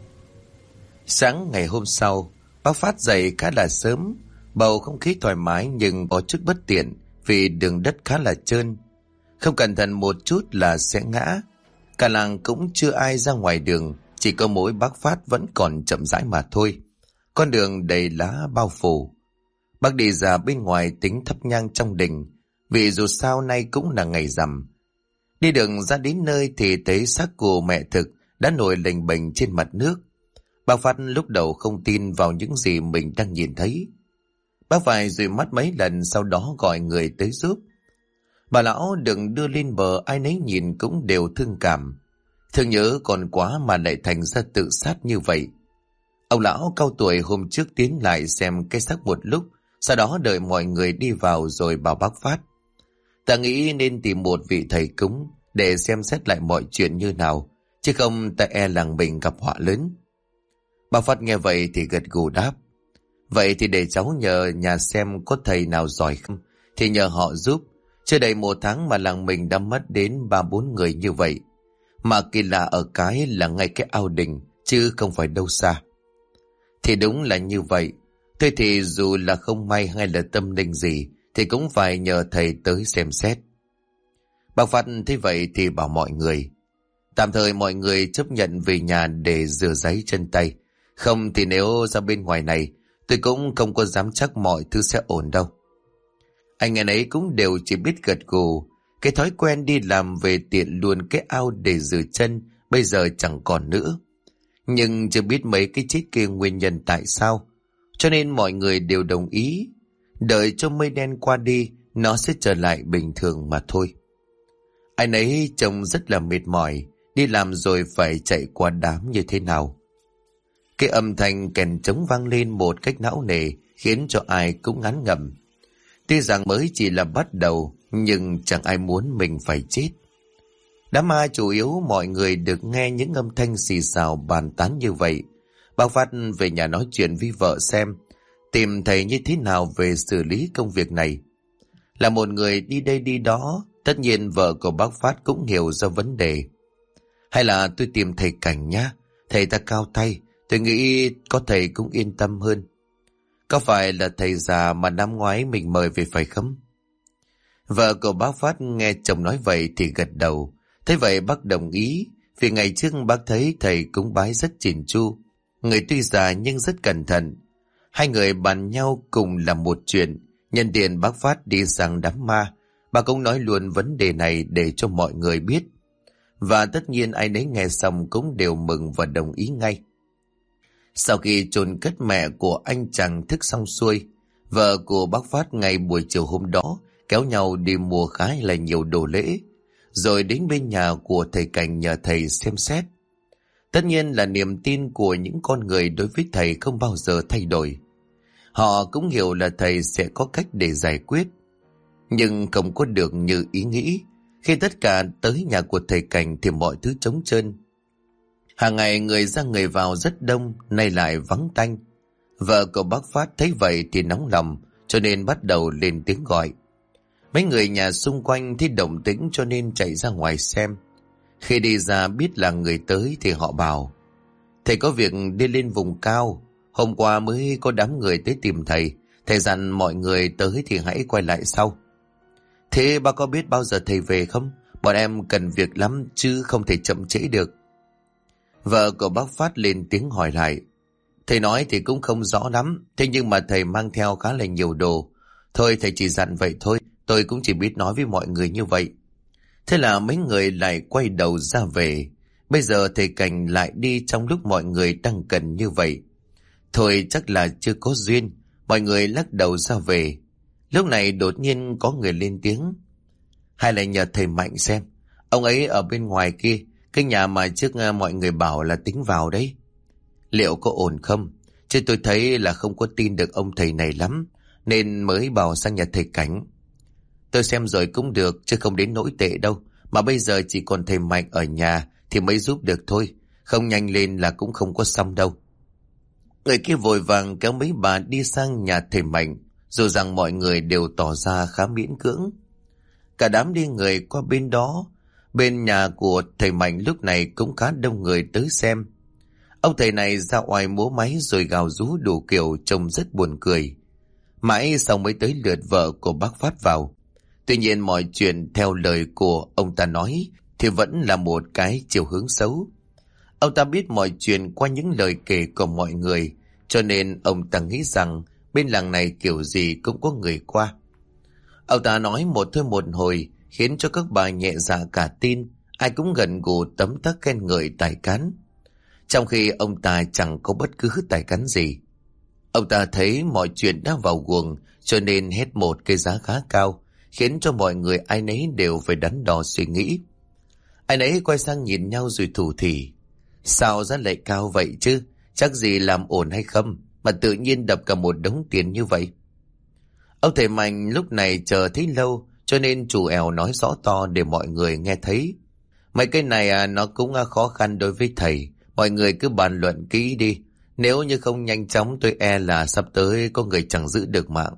Sáng ngày hôm sau, bác Phát dậy khá là sớm. Bầu không khí thoải mái nhưng có chút bất tiện vì đường đất khá là trơn. Không cẩn thận một chút là sẽ ngã. Cả làng cũng chưa ai ra ngoài đường, chỉ có mỗi bác Phát vẫn còn chậm rãi mà thôi. Con đường đầy lá bao phủ. Bác đi ra bên ngoài tính thắp nhang trong đình, vì dù sao nay cũng là ngày rằm. Đi đường ra đến nơi thì thấy xác của mẹ Thực đã nổi lềnh bềnh trên mặt nước. Bác Phát lúc đầu không tin vào những gì mình đang nhìn thấy. Bác phải dụi mắt mấy lần, sau đó gọi người tới giúp. Bà lão đừng đưa lên bờ, ai nấy nhìn cũng đều thương cảm. Thương nhớ còn quá mà lại thành ra tự sát như vậy. Ông lão cao tuổi hôm trước tiến lại xem cái xác một lúc, sau đó đợi mọi người đi vào rồi bảo bác Phát. Ta nghĩ nên tìm một vị thầy cúng để xem xét lại mọi chuyện như nào, chứ không ta e làng mình gặp họa lớn. Bác Phát nghe vậy thì gật gù đáp. Vậy thì để cháu nhờ nhà xem có thầy nào giỏi không, thì nhờ họ giúp. Chưa đầy 1 tháng mà làng mình đã mất đến 3-4 người như vậy. Mà kỳ lạ ở cái là ngay cái ao đình, chứ không phải đâu xa. Thì đúng là như vậy. Thôi thì dù là không may hay là tâm linh gì thì cũng phải nhờ thầy tới xem xét. Bác Phát thấy vậy thì bảo mọi người. Tạm thời mọi người chấp nhận về nhà để rửa ráy chân tay. Không thì nếu ra bên ngoài này, tôi cũng không có dám chắc mọi thứ sẽ ổn đâu. Anh em ấy cũng đều chỉ biết gật gù. Cái thói quen đi làm về tiện luôn cái ao để rửa chân bây giờ chẳng còn nữa. nhưng chưa biết mấy cái chết kia nguyên nhân tại sao. Cho nên mọi người đều đồng ý, đợi cho mây đen qua đi, nó sẽ trở lại bình thường mà thôi. Ai nấy trông rất là mệt mỏi, đi làm rồi phải chạy qua đám như thế nào. Cái âm thanh kèn trống vang lên một cách não nề, khiến cho ai cũng ngán ngẩm. Tuy rằng mới chỉ là bắt đầu, nhưng chẳng ai muốn mình phải chết. Đám ma chủ yếu mọi người được nghe những âm thanh xì xào bàn tán như vậy. Bác Phát về nhà nói chuyện với vợ xem, tìm thầy như thế nào về xử lý công việc này. Là một người đi đây đi đó, tất nhiên vợ của bác Phát cũng hiểu ra vấn đề. Hay là tôi tìm thầy Cảnh nhá, thầy ta cao tay, tôi nghĩ có thầy cũng yên tâm hơn. Có phải là thầy già mà năm ngoái mình mời về phải không? Vợ của bác Phát nghe chồng nói vậy thì gật đầu. Thế vậy bác đồng ý, vì ngày trước bác thấy thầy cúng bái rất chỉn chu. Người tuy già nhưng rất cẩn thận. Hai người bàn nhau cùng làm một chuyện. Nhân tiện bác Phát đi sang đám ma, bà cũng nói luôn vấn đề này để cho mọi người biết. Và tất nhiên ai nấy nghe xong cũng đều mừng và đồng ý ngay. Sau khi chôn cất mẹ của anh chàng thức xong xuôi, vợ của bác Phát ngày buổi chiều hôm đó kéo nhau đi mua khá là nhiều đồ lễ, rồi đến bên nhà của thầy Cảnh nhờ thầy xem xét. Tất nhiên là niềm tin của những con người đối với thầy không bao giờ thay đổi. Họ cũng hiểu là thầy sẽ có cách để giải quyết, nhưng không có được như ý nghĩ. Khi tất cả tới nhà của thầy Cảnh thì mọi thứ trống trơn. Hàng ngày người ra người vào rất đông, nay lại vắng tanh. Vợ của bác Phát thấy vậy thì nóng lòng, cho nên bắt đầu lên tiếng gọi. Mấy người nhà xung quanh thấy động tĩnh cho nên chạy ra ngoài xem. Khi đi ra biết là người tới thì họ bảo: thầy có việc đi lên vùng cao, hôm qua mới có đám người tới tìm thầy. Thầy dặn mọi người tới thì hãy quay lại sau. Thế bác có biết bao giờ thầy về không? Bọn em cần việc lắm chứ không thể chậm trễ được. Vợ của bác Phát lên tiếng hỏi lại. Thầy nói thì cũng không rõ lắm, thế nhưng mà thầy mang theo khá là nhiều đồ. Thôi thầy chỉ dặn vậy thôi, tôi cũng chỉ biết nói với mọi người như vậy. Thế là mấy người lại quay đầu ra về. Bây giờ thầy Cảnh lại đi trong lúc mọi người đang cần như vậy. Thôi chắc là chưa có duyên, mọi người lắc đầu ra về. Lúc này đột nhiên có người lên tiếng. Hay là nhờ thầy Mạnh xem, ông ấy ở bên ngoài kia, cái nhà mà trước mọi người bảo là tính vào đấy. Liệu có ổn không? Chứ tôi thấy là không có tin được ông thầy này lắm, nên mới bảo sang nhà thầy Cảnh. Tôi xem rồi cũng được, chứ không đến nỗi tệ đâu. Mà bây giờ chỉ còn thầy Mạnh ở nhà thì mới giúp được thôi. Không nhanh lên là cũng không có xong đâu. Người kia vội vàng kéo mấy bà đi sang nhà thầy Mạnh, dù rằng mọi người đều tỏ ra khá miễn cưỡng. Cả đám đi người qua bên đó. Bên nhà của thầy Mạnh lúc này cũng khá đông người tới xem. Ông thầy này ra oai múa máy rồi gào rú đủ kiểu, trông rất buồn cười. Mãi sau mới tới lượt vợ của bác Phát vào. Tuy nhiên mọi chuyện theo lời của ông ta nói thì vẫn là một cái chiều hướng xấu. Ông ta biết mọi chuyện qua những lời kể của mọi người, cho nên ông ta nghĩ rằng bên làng này kiểu gì cũng có người qua. Ông ta nói một thôi một hồi, khiến cho các bà nhẹ dạ cả tin, ai cũng gần gù tấm tắc khen ngợi tài cán. Trong khi ông ta chẳng có bất cứ tài cán gì. Ông ta thấy mọi chuyện đã vào guồng, cho nên hét một cái giá khá cao, khiến cho mọi người ai nấy đều phải đắn đo suy nghĩ. Ai nấy quay sang nhìn nhau rồi thủ thỉ. Sao giá lại cao vậy chứ? Chắc gì làm ổn hay không mà tự nhiên đập cả một đống tiền như vậy? Ông thầy Mạnh lúc này chờ thấy lâu, cho nên chủ ẻo nói rõ to để mọi người nghe thấy. Mấy cái này nó cũng khó khăn đối với thầy. Mọi người cứ bàn luận kỹ đi. Nếu như không nhanh chóng tôi e là sắp tới có người chẳng giữ được mạng.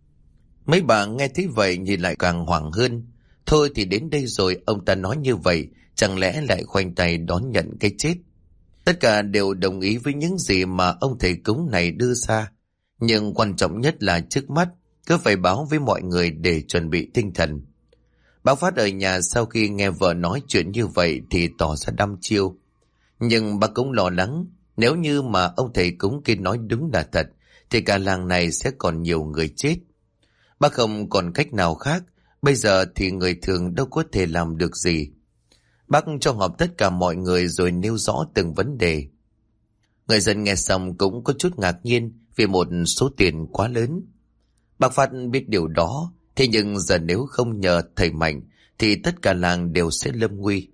Mấy bà nghe thấy vậy nhìn lại càng hoảng hơn. Thôi thì đến đây rồi, ông ta nói như vậy, chẳng lẽ lại khoanh tay đón nhận cái chết? Tất cả đều đồng ý với những gì mà ông thầy cúng này đưa ra. Nhưng quan trọng nhất là trước mắt, cứ phải báo với mọi người để chuẩn bị tinh thần. Bác Phát ở nhà sau khi nghe vợ nói chuyện như vậy thì tỏ ra đăm chiêu. Nhưng bác cũng lo lắng, nếu như mà ông thầy cúng kia nói đúng là thật, thì cả làng này sẽ còn nhiều người chết. Bác không còn cách nào khác, bây giờ thì người thường đâu có thể làm được gì. Bác cho họp tất cả mọi người rồi nêu rõ từng vấn đề. Người dân nghe xong cũng có chút ngạc nhiên vì một số tiền quá lớn. Bác Phát biết điều đó, thế nhưng giờ nếu không nhờ thầy Mạnh thì tất cả làng đều sẽ lâm nguy.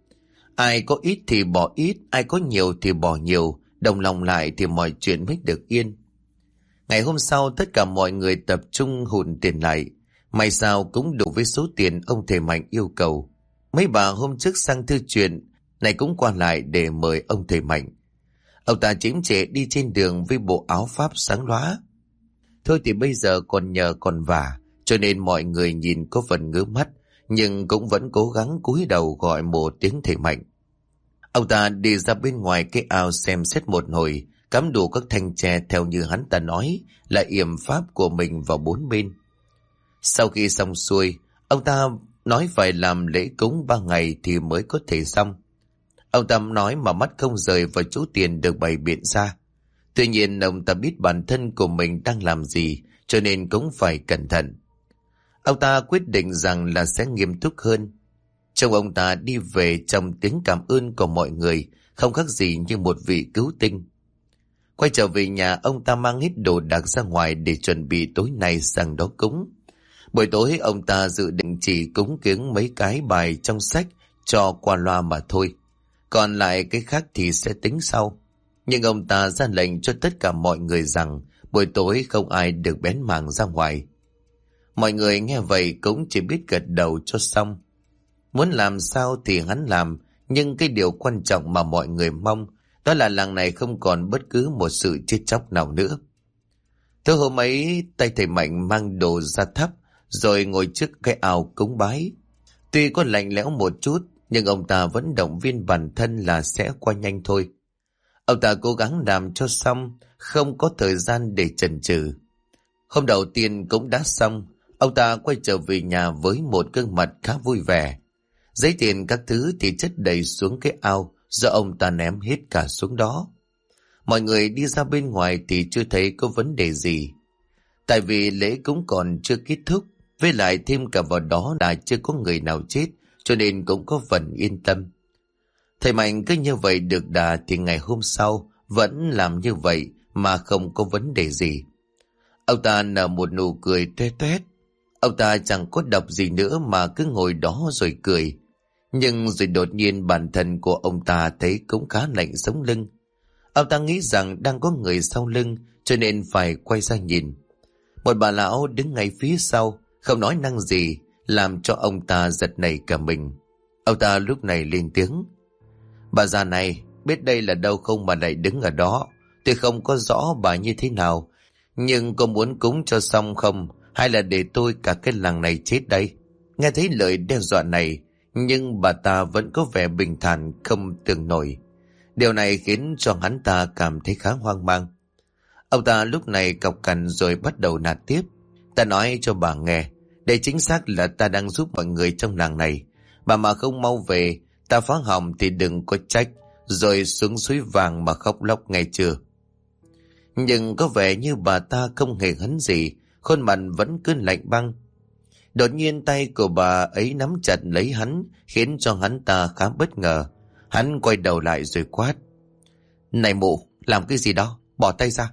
Ai có ít thì bỏ ít, ai có nhiều thì bỏ nhiều, đồng lòng lại thì mọi chuyện mới được yên. Ngày hôm sau tất cả mọi người tập trung hùn tiền lại, may sao cũng đủ với số tiền ông thầy Mạnh yêu cầu. Mấy bà hôm trước sang thư chuyện này cũng qua lại để mời ông thầy Mạnh. Ông ta chỉnh trệ đi trên đường với bộ áo pháp sáng lóa. Thôi thì bây giờ còn nhờ còn vả, cho nên mọi người nhìn có phần ngứa mắt, nhưng cũng vẫn cố gắng cúi đầu gọi một tiếng thầy Mạnh. Ông ta đi ra bên ngoài cái ao xem xét một hồi, cắm đủ các thanh tre theo như hắn ta nói là yểm pháp của mình vào bốn bên. Sau khi xong xuôi, ông ta nói phải làm lễ cúng 3 ngày thì mới có thể xong. Ông ta nói mà mắt không rời vào chỗ tiền được bày biện ra. Tuy nhiên ông ta biết bản thân của mình đang làm gì, cho nên cũng phải cẩn thận. Ông ta quyết định rằng là sẽ nghiêm túc hơn. Trông ông ta đi về trong tiếng cảm ơn của mọi người, không khác gì như một vị cứu tinh. Quay trở về nhà, ông ta mang hết đồ đạc ra ngoài để chuẩn bị tối nay sang đó cúng. Buổi tối ông ta dự định chỉ cúng kiếng mấy cái bài trong sách cho qua loa mà thôi. Còn lại cái khác thì sẽ tính sau. Nhưng ông ta ra lệnh cho tất cả mọi người rằng buổi tối không ai được bén mảng ra ngoài. Mọi người nghe vậy cũng chỉ biết gật đầu cho xong. Muốn làm sao thì hắn làm, nhưng cái điều quan trọng mà mọi người mong đó là làng này không còn bất cứ một sự chết chóc nào nữa. Tối hôm ấy, tay thầy Mạnh mang đồ ra thắp rồi ngồi trước cái ao cúng bái. Tuy có lạnh lẽo một chút, nhưng ông ta vẫn động viên bản thân là sẽ qua nhanh thôi. Ông ta cố gắng làm cho xong, không có thời gian để chần chừ. Hôm đầu tiên cũng đã xong, ông ta quay trở về nhà với một gương mặt khá vui vẻ. Giấy tiền các thứ thì chất đầy xuống cái ao do ông ta ném hết cả xuống đó. Mọi người đi ra bên ngoài thì chưa thấy có vấn đề gì. Tại vì lễ cũng còn chưa kết thúc, với lại thêm cả vào đó là chưa có người nào chết, cho nên cũng có phần yên tâm. Thầy Mạnh cứ như vậy được đà thì ngày hôm sau vẫn làm như vậy mà không có vấn đề gì. Ông ta nở một nụ cười toe toét. Ông ta chẳng có đọc gì nữa mà cứ ngồi đó rồi cười. Nhưng rồi đột nhiên bản thân của ông ta thấy cũng khá lạnh sống lưng. Ông ta nghĩ rằng đang có người sau lưng cho nên phải quay ra nhìn. Một bà lão đứng ngay phía sau, không nói năng gì, làm cho ông ta giật nảy cả mình. Ông ta lúc này lên tiếng. Bà già này, biết đây là đâu không mà lại đứng ở đó. Tôi không có rõ bà như thế nào, nhưng có muốn cúng cho xong không, hay là để tôi cả cái làng này chết đây? Nghe thấy lời đe dọa này, nhưng bà ta vẫn có vẻ bình thản không tưởng nổi. Điều này khiến cho hắn ta cảm thấy khá hoang mang. Ông ta lúc này cọc cằn rồi bắt đầu nạt tiếp. Ta nói cho bà nghe, đây chính xác là ta đang giúp mọi người trong làng này. Bà mà không mau về, ta phá hỏng thì đừng có trách, rồi xuống suối vàng mà khóc lóc nghe chưa? Nhưng có vẻ như bà ta không hề hấn gì, khuôn mặt vẫn cứ lạnh băng. Đột nhiên tay của bà ấy nắm chặt lấy hắn, khiến cho hắn ta khá bất ngờ. Hắn quay đầu lại rồi quát. Này mụ, làm cái gì đó, bỏ tay ra.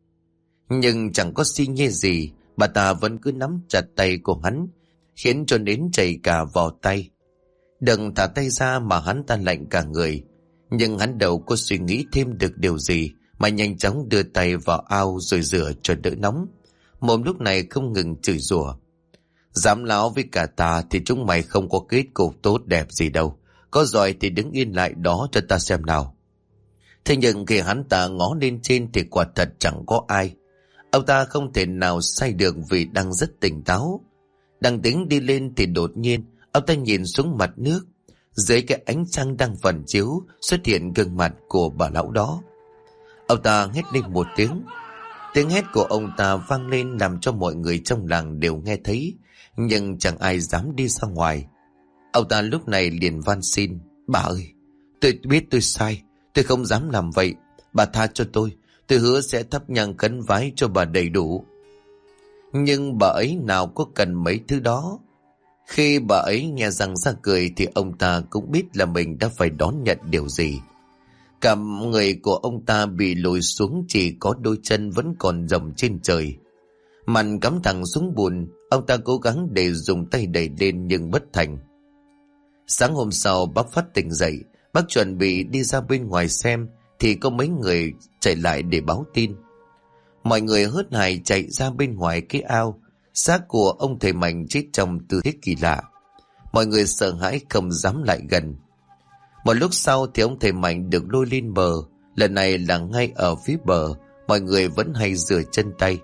Nhưng chẳng có xi nhê gì, bà ta vẫn cứ nắm chặt tay của hắn, khiến cho nến chảy cả vào tay. Đừng thả tay ra mà hắn ta lạnh cả người. Nhưng hắn đâu có suy nghĩ thêm được điều gì, mà nhanh chóng đưa tay vào ao rồi rửa cho đỡ nóng. Mồm lúc này không ngừng chửi rủa. Dám láo với cả ta thì chúng mày không có kết cục tốt đẹp gì đâu. Có giỏi thì đứng yên lại đó cho ta xem nào. Thế nhưng khi hắn ta ngó lên trên thì quả thật chẳng có ai. Ông ta không thể nào say được vì đang rất tỉnh táo. Đang tính đi lên thì đột nhiên ông ta nhìn xuống mặt nước. Dưới cái ánh trăng đang phản chiếu xuất hiện gương mặt của bà lão đó. Ông ta hét lên một tiếng. Tiếng hét của ông ta vang lên làm cho mọi người trong làng đều nghe thấy, nhưng chẳng ai dám đi ra ngoài. Ông ta lúc này liền van xin. Bà ơi, tôi biết tôi sai, tôi không dám làm vậy. Bà tha cho tôi hứa sẽ thắp nhang khấn vái cho bà đầy đủ. Nhưng bà ấy nào có cần mấy thứ đó. Khi bà ấy nghe răng ra cười thì ông ta cũng biết là mình đã phải đón nhận điều gì. Cả người của ông ta bị lùi xuống, chỉ có đôi chân vẫn còn rộng trên trời. Mặt cắm thẳng xuống bùn, ông ta cố gắng để dùng tay đẩy lên nhưng bất thành. Sáng hôm sau bác Phát tỉnh dậy, bác chuẩn bị đi ra bên ngoài xem thì có mấy người chạy lại để báo tin. Mọi người hớt hải chạy ra bên ngoài cái ao, xác của ông thầy Mạnh chết trong tư thế kỳ lạ. Mọi người sợ hãi không dám lại gần. Một lúc sau thì ông thầy Mạnh được lôi lên bờ, lần này là ngay ở phía bờ, mọi người vẫn hay rửa chân tay.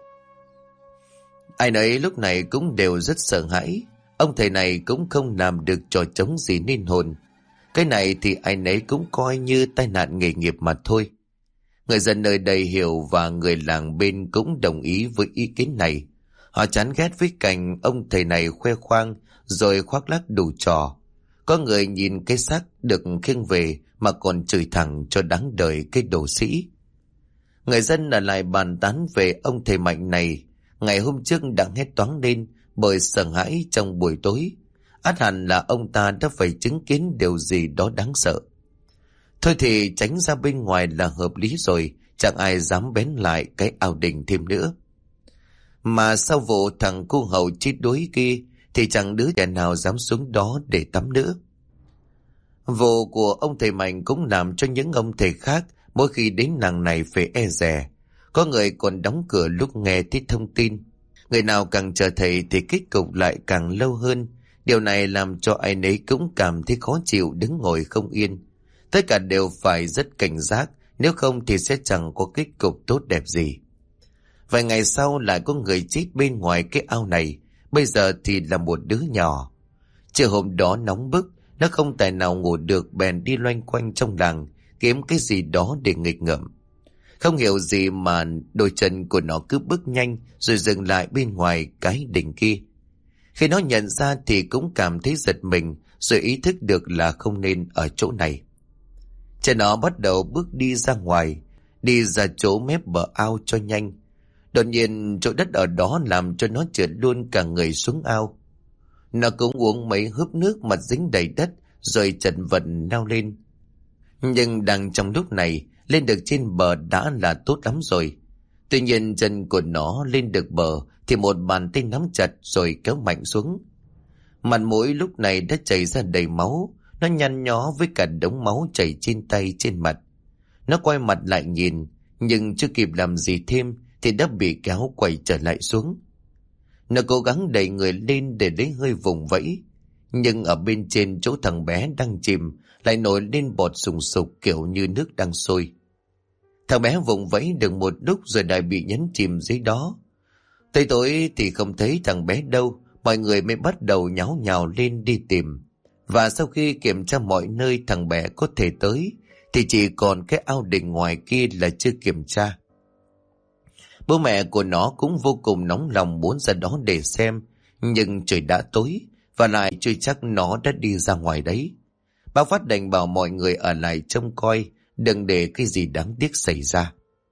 Ai nấy lúc này cũng đều rất sợ hãi, ông thầy này cũng không làm được trò trống gì nên hồn. Cái này thì ai nấy cũng coi như tai nạn nghề nghiệp mà thôi. Người dân nơi đây hiểu và người làng bên cũng đồng ý với ý kiến này. Họ chán ghét với cảnh ông thầy này khoe khoang rồi khoác lác đủ trò. Có người nhìn cái xác được khiêng về mà còn chửi thẳng cho đáng đời cái đồ sĩ. Người dân ở lại bàn tán về ông thầy Mạnh này. Ngày hôm trước đã hét toáng lên bởi sợ hãi trong buổi tối. Ắt hẳn là ông ta đã phải chứng kiến điều gì đó đáng sợ. Thôi thì tránh ra bên ngoài là hợp lý rồi, chẳng ai dám bén lại cái ao đình thêm nữa. Mà sau vụ thằng cu hầu chết đuối kia thì chẳng đứa trẻ nào dám xuống đó để tắm nữa. Vụ của ông thầy Mạnh cũng làm cho những ông thầy khác mỗi khi đến làng này phải e dè. Có người còn đóng cửa lúc nghe thấy thông tin. Người nào càng chờ thầy thì kết cục lại càng lâu hơn. Điều này làm cho ai nấy cũng cảm thấy khó chịu, đứng ngồi không yên. Tất cả đều phải rất cảnh giác, nếu không thì sẽ chẳng có kết cục tốt đẹp gì. Vài ngày sau lại có người chết bên ngoài cái ao này, bây giờ thì là một đứa nhỏ. Chiều hôm đó nóng bức, nó không tài nào ngủ được bèn đi loanh quanh trong làng, kiếm cái gì đó để nghịch ngợm. Không hiểu gì mà đôi chân của nó cứ bước nhanh rồi dừng lại bên ngoài cái đỉnh kia. Khi nó nhận ra thì cũng cảm thấy giật mình, rồi ý thức được là không nên ở chỗ này. Cha nó bắt đầu bước đi ra ngoài, đi ra chỗ mép bờ ao cho nhanh. Đột nhiên chỗ đất ở đó làm cho nó trượt luôn cả người xuống ao. Nó cũng uống mấy hớp nước, mặt dính đầy đất rồi chật vật leo lên. Nhưng đang trong lúc này, lên được trên bờ đã là tốt lắm rồi. Tuy nhiên chân của nó lên được bờ thì một bàn tay nắm chặt rồi kéo mạnh xuống. Mặt mũi lúc này đã chảy ra đầy máu, nó nhăn nhó với cả đống máu chảy trên tay trên mặt. Nó quay mặt lại nhìn, nhưng chưa kịp làm gì thêm thì đã bị kéo quay trở lại xuống. Nó cố gắng đẩy người lên để lấy hơi vùng vẫy, nhưng ở bên trên chỗ thằng bé đang chìm lại nổi lên bọt sùng sục kiểu như nước đang sôi. Thằng bé vùng vẫy được một lúc rồi lại bị nhấn chìm dưới đó. Tới tối thì không thấy thằng bé đâu, mọi người mới bắt đầu nháo nhào lên đi tìm. Và sau khi kiểm tra mọi nơi thằng bé có thể tới thì chỉ còn cái ao đình ngoài kia là chưa kiểm tra. Bố mẹ của nó cũng vô cùng nóng lòng muốn ra đó để xem, nhưng trời đã tối và lại chưa chắc nó đã đi ra ngoài đấy. Bác Phát đành bảo mọi người ở lại trông coi, đừng để cái gì đáng tiếc xảy ra.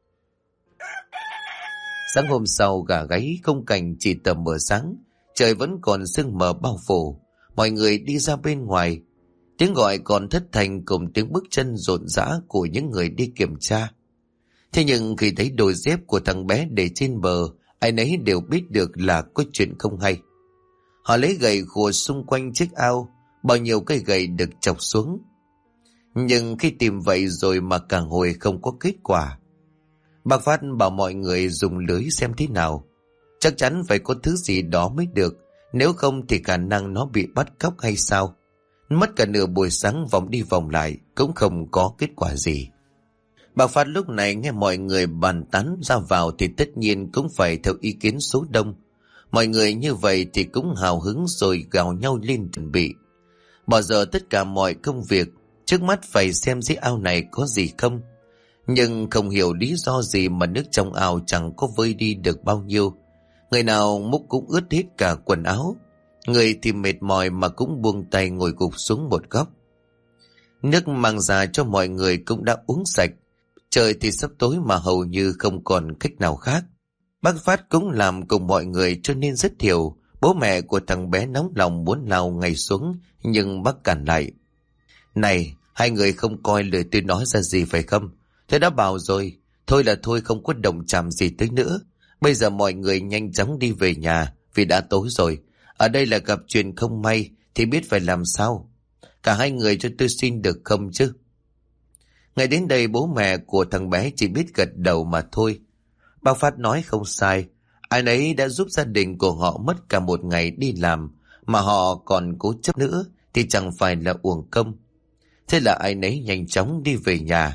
Sáng hôm sau gà gáy, khung cảnh chỉ tầm mờ sáng, trời vẫn còn sương mờ bao phủ. Mọi người đi ra bên ngoài, tiếng gọi còn thất thanh cùng tiếng bước chân rộn rã của những người đi kiểm tra. Thế nhưng khi thấy đôi dép của thằng bé để trên bờ, ai nấy đều biết được là có chuyện không hay. Họ lấy gậy khua xung quanh chiếc ao, bao nhiêu cây gậy được chọc xuống. Nhưng khi tìm vậy rồi mà cả hồi không có kết quả. Bác Phát bảo mọi người dùng lưới xem thế nào. Chắc chắn phải có thứ gì đó mới được, nếu không thì khả năng nó bị bắt cóc hay sao. Mất cả nửa buổi sáng vòng đi vòng lại cũng không có kết quả gì. Bác Phát lúc này nghe mọi người bàn tán ra vào thì tất nhiên cũng phải theo ý kiến số đông. Mọi người như vậy thì cũng hào hứng rồi gào nhau lên chuẩn bị. Bỏ giờ tất cả mọi công việc, trước mắt phải xem dưới ao này có gì không. Nhưng không hiểu lý do gì mà nước trong ao chẳng có vơi đi được bao nhiêu. Người nào múc cũng ướt hết cả quần áo. Người thì mệt mỏi mà cũng buông tay ngồi gục xuống một góc. Nước mang ra cho mọi người cũng đã uống sạch. Trời thì sắp tối mà hầu như không còn cách nào khác. Bác Phát cũng làm cùng mọi người cho nên rất hiểu. Bố mẹ của thằng bé nóng lòng muốn lao ngay xuống, nhưng bác cản lại. Này, Hai người không coi lời tôi nói ra gì phải không? Tôi đã bảo rồi, thôi là thôi, không có động chạm gì tới nữa. Bây giờ mọi người nhanh chóng đi về nhà vì đã tối rồi. Ở đây là gặp chuyện không may thì biết phải làm sao. Cả hai người cho tôi xin được không chứ? Ngày đến đây bố mẹ của thằng bé chỉ biết gật đầu mà thôi. Bác Phát nói không sai. Ai nấy đã giúp gia đình của họ mất cả một ngày đi làm, mà họ còn cố chấp nữa thì chẳng phải là uổng công. Thế là ai nấy nhanh chóng đi về nhà.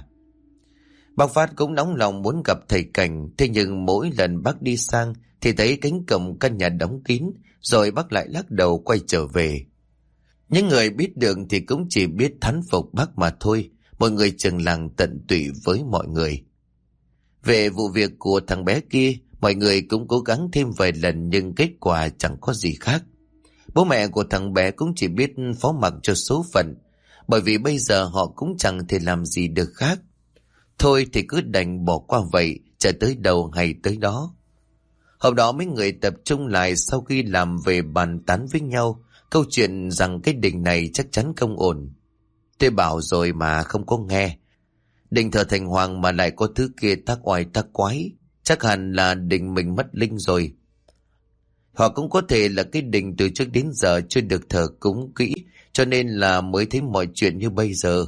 Bác Phát cũng nóng lòng muốn gặp thầy Cảnh, thế nhưng mỗi lần bác đi sang thì thấy cánh cổng căn nhà đóng kín, rồi bác lại lắc đầu quay trở về. Những người biết đường thì cũng chỉ biết thán phục bác mà thôi. Mọi người trường làng tận tụy với mọi người. Về vụ việc của thằng bé kia, mọi người cũng cố gắng thêm vài lần nhưng kết quả chẳng có gì khác. Bố mẹ của thằng bé cũng chỉ biết phó mặc cho số phận, bởi vì bây giờ họ cũng chẳng thể làm gì được khác. Thôi thì cứ đành bỏ qua vậy, chờ tới đâu hay tới đó. Hôm đó mấy người tập trung lại sau khi làm về bàn tán với nhau câu chuyện rằng cái đình này chắc chắn không ổn. Tôi bảo rồi mà không có nghe. Đình thờ thành hoàng mà lại có thứ kia tác oai tác quái, chắc hẳn là đình mình mất linh rồi. Hoặc cũng có thể là cái đình từ trước đến giờ chưa được thờ cúng kỹ, cho nên là mới thấy mọi chuyện như bây giờ.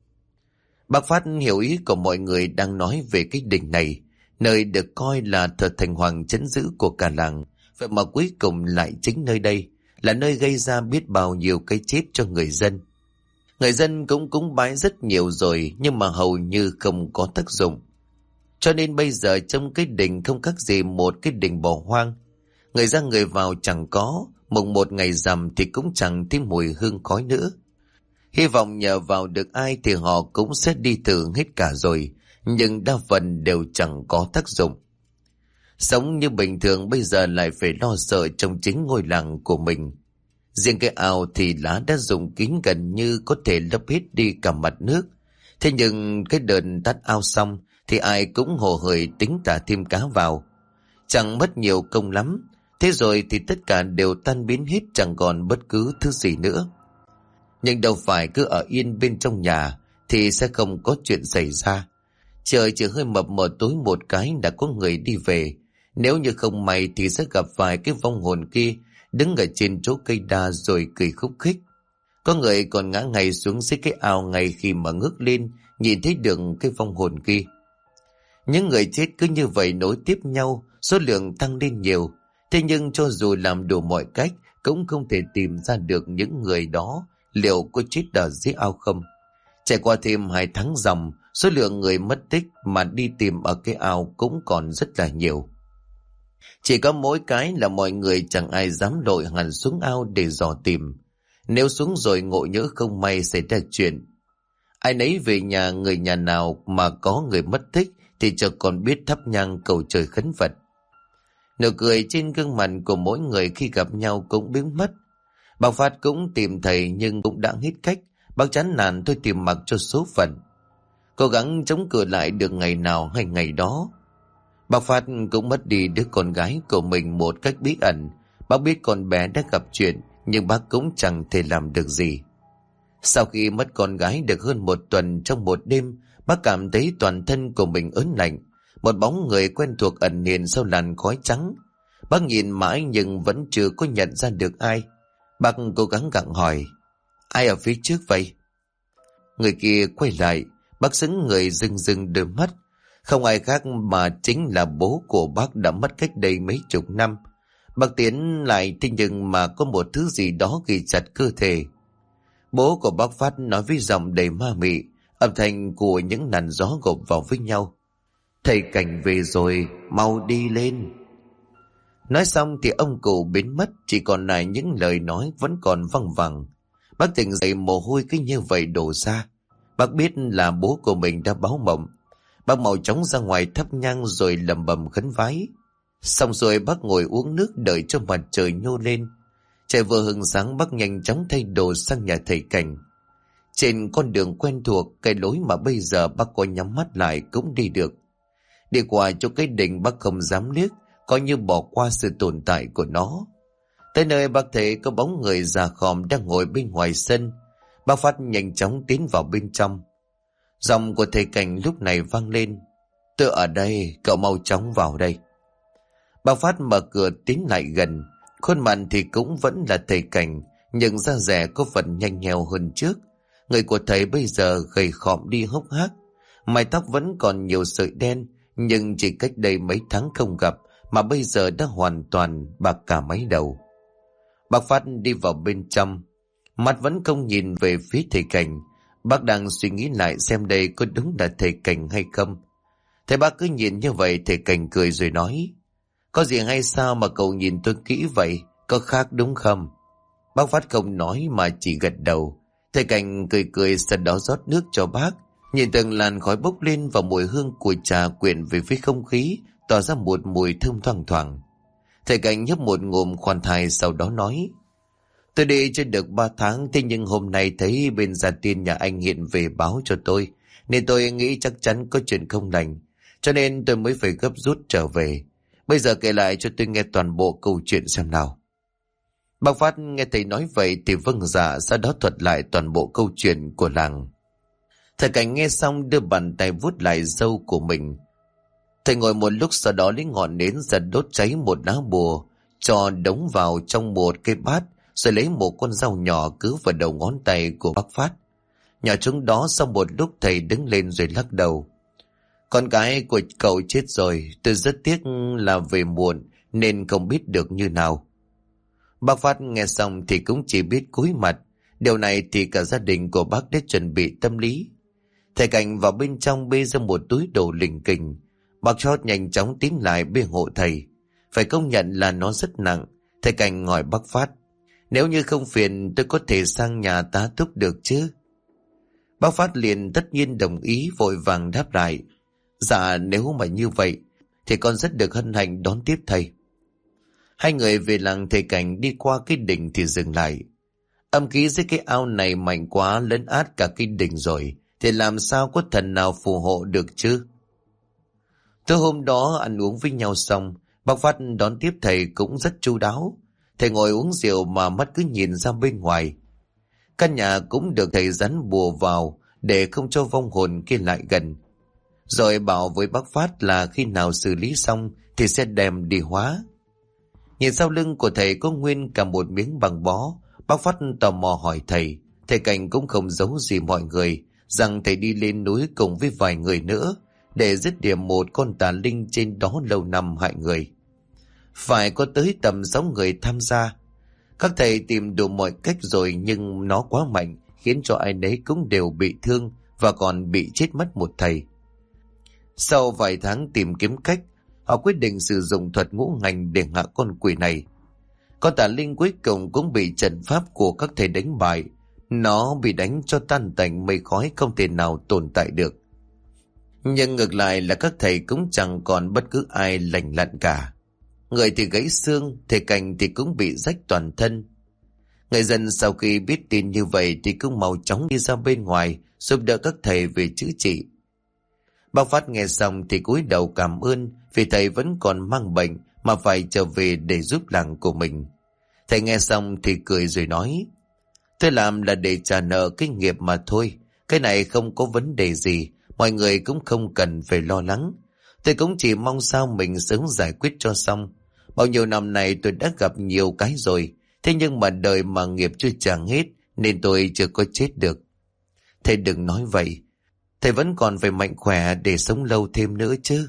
Bác Phát hiểu ý của mọi người đang nói về cái đình này, nơi được coi là thờ thành hoàng trấn giữ của cả làng. Vậy mà cuối cùng lại chính nơi đây là nơi gây ra biết bao nhiêu cái chết cho người dân. Người dân cũng cúng bái rất nhiều rồi, nhưng mà hầu như không có tác dụng. Cho nên bây giờ trong cái đình không khác gì một cái đình bỏ hoang. Người ra người vào chẳng có, mùng một ngày rằm thì cũng chẳng thêm mùi hương khói nữa. Hy vọng nhờ vào được ai thì họ cũng sẽ đi thử hết cả rồi, nhưng đa phần đều chẳng có tác dụng. Sống như bình thường bây giờ lại phải lo sợ trong chính ngôi làng của mình. Riêng cái ao thì lá đã dùng kín gần như có thể lấp hết đi cả mặt nước. Thế nhưng cái đợt tắt ao xong thì ai cũng hồ hởi tính thả thêm cá vào. Chẳng mất nhiều công lắm. Thế rồi thì tất cả đều tan biến hết, chẳng còn bất cứ thứ gì nữa. Nhưng đâu phải cứ ở yên bên trong nhà thì sẽ không có chuyện xảy ra. Trời chỉ hơi mập mờ tối một cái đã có người đi về. Nếu như không may thì sẽ gặp vài cái vong hồn kia đứng ở trên chỗ cây đa rồi cười khúc khích. Có người còn ngã ngay xuống dưới cái ao ngay khi mà ngước lên nhìn thấy được cái vong hồn kia. Những người chết cứ như vậy nối tiếp nhau, số lượng tăng lên nhiều. Thế nhưng cho dù làm đủ mọi cách cũng không thể tìm ra được những người đó liệu có chết ở dưới ao không. Trải qua thêm 2 tháng ròng, số lượng người mất tích mà đi tìm ở cái ao cũng còn rất là nhiều. Chỉ có mỗi cái là mọi người chẳng ai dám lội hẳn xuống ao để dò tìm. Nếu xuống rồi ngộ nhỡ không may xảy ra chuyện, ai nấy về nhà, người nhà nào mà có người mất tích thì cho còn biết thắp nhang cầu trời khấn Phật. Nụ cười trên gương mặt của mỗi người khi gặp nhau cũng biến mất. Bác Phát cũng tìm thầy nhưng cũng đã hết cách. Bác chán nản thôi tìm mặc cho số phận, cố gắng chống cự lại được ngày nào hay ngày đó. Bác Phát cũng mất đi đứa con gái của mình một cách bí ẩn. Bác biết con bé đã gặp chuyện, nhưng bác cũng chẳng thể làm được gì. Sau khi mất con gái được hơn 1 tuần, trong một đêm, bác cảm thấy toàn thân của mình ớn lạnh. Một bóng người quen thuộc ẩn hiện sau làn khói trắng. Bác nhìn mãi nhưng vẫn chưa có nhận ra được ai. Bác cố gắng gặng hỏi, ai ở phía trước vậy? Người kia quay lại, bác sững người rưng rưng đôi mắt. Không ai khác mà chính là bố của bác đã mất cách đây mấy chục năm. Bác tiến lại thế nhưng mà có một thứ gì đó ghi chặt cơ thể. Bố của bác Phát nói với giọng đầy ma mị, âm thanh của những làn gió gộp vào với nhau. Thầy Cảnh về rồi, mau đi lên. Nói xong thì ông cụ biến mất, chỉ còn lại những lời nói vẫn còn văng vẳng. Bác tỉnh dậy mồ hôi cứ như vậy đổ ra. Bác biết là bố của mình đã báo mộng. Bác mau chóng ra ngoài thắp nhang rồi lẩm bẩm khấn vái. Xong rồi bác ngồi uống nước đợi cho mặt trời nhô lên. Trời vừa hừng sáng, bác nhanh chóng thay đồ sang nhà thầy Cảnh. Trên con đường quen thuộc, cái lối mà bây giờ bác có nhắm mắt lại cũng đi được. Đi qua chỗ cái đình bác không dám liếc, coi như bỏ qua sự tồn tại của nó. Tới nơi bác thấy có bóng người già khòm đang ngồi bên ngoài sân. Bác Phát nhanh chóng tiến vào bên trong. Giọng của thầy Cảnh lúc này vang lên: "Tôi ở đây, cậu mau chóng vào đây." Bác Phát mở cửa tiến lại gần. Khuôn mặt thì cũng vẫn là thầy Cảnh, nhưng da dẻ có phần nhanh nheo hơn trước. Người của thầy bây giờ gầy khọm đi hốc hác, mái tóc vẫn còn nhiều sợi đen, nhưng chỉ cách đây mấy tháng không gặp mà bây giờ đã hoàn toàn bạc cả mái đầu. Bác Phát đi vào bên trong, mắt vẫn không nhìn về phía thầy Cảnh. Bác đang suy nghĩ lại xem đây có đúng là thầy Cảnh hay không. Thấy bác cứ nhìn như vậy, thầy Cảnh cười rồi nói: "Có gì hay sao mà cậu nhìn tôi kỹ vậy, có khác đúng không?" Bác Phát không nói mà chỉ gật đầu. Thầy Cảnh cười cười, sau đó rót nước cho bác. Nhìn từng làn khói bốc lên và mùi hương của trà quyện về phía không khí, tỏa ra một mùi thơm thoang thoảng. Thầy Cảnh nhấp một ngụm khoan thai, sau đó nói: "Tôi đi chưa được 3 tháng, thế nhưng hôm nay thấy bên gia tiên nhà anh hiện về báo cho tôi, nên tôi nghĩ chắc chắn có chuyện không lành, cho nên tôi mới phải gấp rút trở về. Bây giờ kể lại cho tôi nghe toàn bộ câu chuyện xem nào." Bác Phát nghe thầy nói vậy thì vâng dạ, sau đó thuật lại toàn bộ câu chuyện của làng. Thầy Cảnh nghe xong đưa bàn tay vuốt lại râu của mình. Thầy ngồi một lúc, sau đó lấy ngọn nến ra đốt cháy một lá bùa, cho đống vào trong một cái bát, rồi lấy một con dao nhỏ cứ vào đầu ngón tay của bác Phát. Nhỏ chúng đó. Sau một lúc thầy đứng lên rồi lắc đầu: "Con gái của cậu chết rồi, tôi rất tiếc là về muộn nên không biết được như nào." Bác Phát nghe xong thì cũng chỉ biết cúi mặt. Điều này thì cả gia đình của bác đã chuẩn bị tâm lý. Thầy Cảnh vào bên trong bê ra một túi đồ lỉnh kình. Bác Chót nhanh chóng tiến lại bê hộ thầy. Phải công nhận là nó rất nặng. Thầy Cảnh hỏi bác Phát: "Nếu như không phiền, tôi có thể sang nhà tá túc được chứ?" Bác Phát liền tất nhiên đồng ý, vội vàng đáp lại: "Dạ, nếu mà như vậy thì con rất được hân hạnh đón tiếp thầy." Hai người về làng thầy Cảnh đi qua cái đỉnh thì dừng lại. Âm khí dưới cái ao này mạnh quá, lấn át cả cái đỉnh rồi, thì làm sao có thần nào phù hộ được chứ? Tối hôm đó ăn uống với nhau xong, bác Phát đón tiếp thầy cũng rất chu đáo. Thầy ngồi uống rượu mà mắt cứ nhìn ra bên ngoài. Căn nhà cũng được thầy dán bùa vào để không cho vong hồn kia lại gần. Rồi bảo với bác Phát là khi nào xử lý xong thì sẽ đem đi hóa. Nhìn sau lưng của thầy có nguyên cả một miếng bằng bó. Bác Phát tò mò hỏi thầy. Thầy Cảnh cũng không giấu gì mọi người rằng thầy đi lên núi cùng với vài người nữa để dứt điểm một con tà linh trên đó lâu năm hại người. Phải có tới tầm 6 người tham gia. Các thầy tìm đủ mọi cách rồi, nhưng nó quá mạnh, khiến cho ai nấy cũng đều bị thương và còn bị chết mất một thầy. Sau vài tháng tìm kiếm cách, họ quyết định sử dụng thuật ngũ hành để hạ con quỷ này. Con tà linh cuối cùng cũng bị trận pháp của các thầy đánh bại. Nó bị đánh cho tan tành mây khói, không thể nào tồn tại được. Nhưng ngược lại là các thầy cũng chẳng còn bất cứ ai lành lặn cả. Người thì gãy xương, thầy Cảnh thì cũng bị rách toàn thân. Người dân sau khi biết tin như vậy thì cũng mau chóng đi ra bên ngoài giúp đỡ các thầy về chữa trị. Bác Phát nghe xong thì cúi đầu cảm ơn, vì thầy vẫn còn mang bệnh mà phải trở về để giúp làng của mình. Thầy nghe xong thì cười rồi nói: "Tôi làm là để trả nợ cái nghiệp mà thôi. Cái này không có vấn đề gì, mọi người cũng không cần phải lo lắng. Tôi cũng chỉ mong sao mình sớm giải quyết cho xong. Bao nhiêu năm này tôi đã gặp nhiều cái rồi, thế nhưng mà đời mà nghiệp chưa chẳng hết nên tôi chưa có chết được." "Thầy đừng nói vậy, thầy vẫn còn phải mạnh khỏe để sống lâu thêm nữa chứ."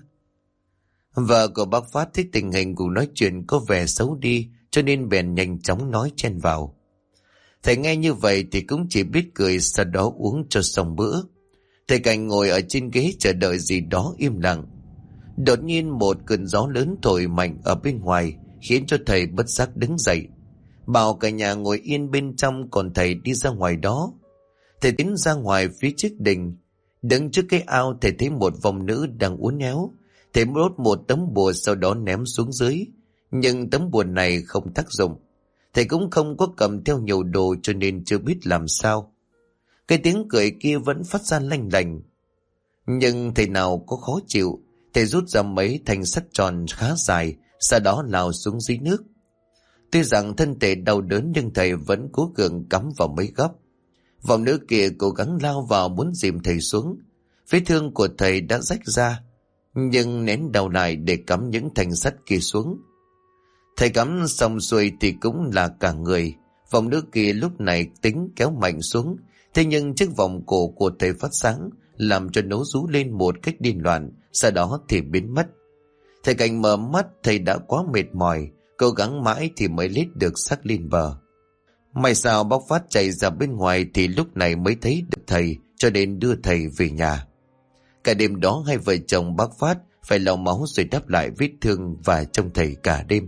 Vợ của bác Phát thấy tình hình cuộc nói chuyện có vẻ xấu đi, cho nên bèn nhanh chóng nói chen vào. Thầy nghe như vậy thì cũng chỉ biết cười, sau đó uống cho xong bữa. Thầy Cảnh ngồi ở trên ghế chờ đợi gì đó im lặng. Đột nhiên một cơn gió lớn thổi mạnh ở bên ngoài, khiến cho thầy bất giác đứng dậy. Bảo cả nhà ngồi yên bên trong, còn thầy đi ra ngoài đó. Thầy tiến ra ngoài phía trước đình. Đứng trước cái ao, thầy thấy một vong nữ đang uốn éo. Thầy đốt một tấm bùa, sau đó ném xuống dưới. Nhưng tấm bùa này không tác dụng. Thầy cũng không có cầm theo nhiều đồ, cho nên chưa biết làm sao. Cái tiếng cười kia vẫn phát ra lanh lành. Nhưng thầy nào có khó chịu. Thầy rút ra mấy thanh sắt tròn khá dài, sau đó lao xuống dưới nước. Tuy rằng thân thể đau đớn, nhưng thầy vẫn cố gắng cắm vào mấy góc. Vòng nữ kia cố gắng lao vào muốn dìm thầy xuống. Vết thương của thầy đã rách ra, nhưng nén đầu lại để cắm những thanh sắt kia xuống. Thầy cắm xong xuôi thì cũng là cả người. Vòng nữ kia lúc này tính kéo mạnh xuống, thế nhưng chiếc vòng cổ của thầy phát sáng, làm cho nó rú lên một cách điên loạn, sau đó thì biến mất. Thầy Cảnh mở mắt, thầy đã quá mệt mỏi, cố gắng mãi thì mới lết được xác lên bờ. May sao bác Phát chạy ra bên ngoài thì lúc này mới thấy được thầy, cho nên đưa thầy về nhà. Cả đêm đó hai vợ chồng bác Phát phải lau máu rồi đắp lại vết thương và trông thầy cả đêm.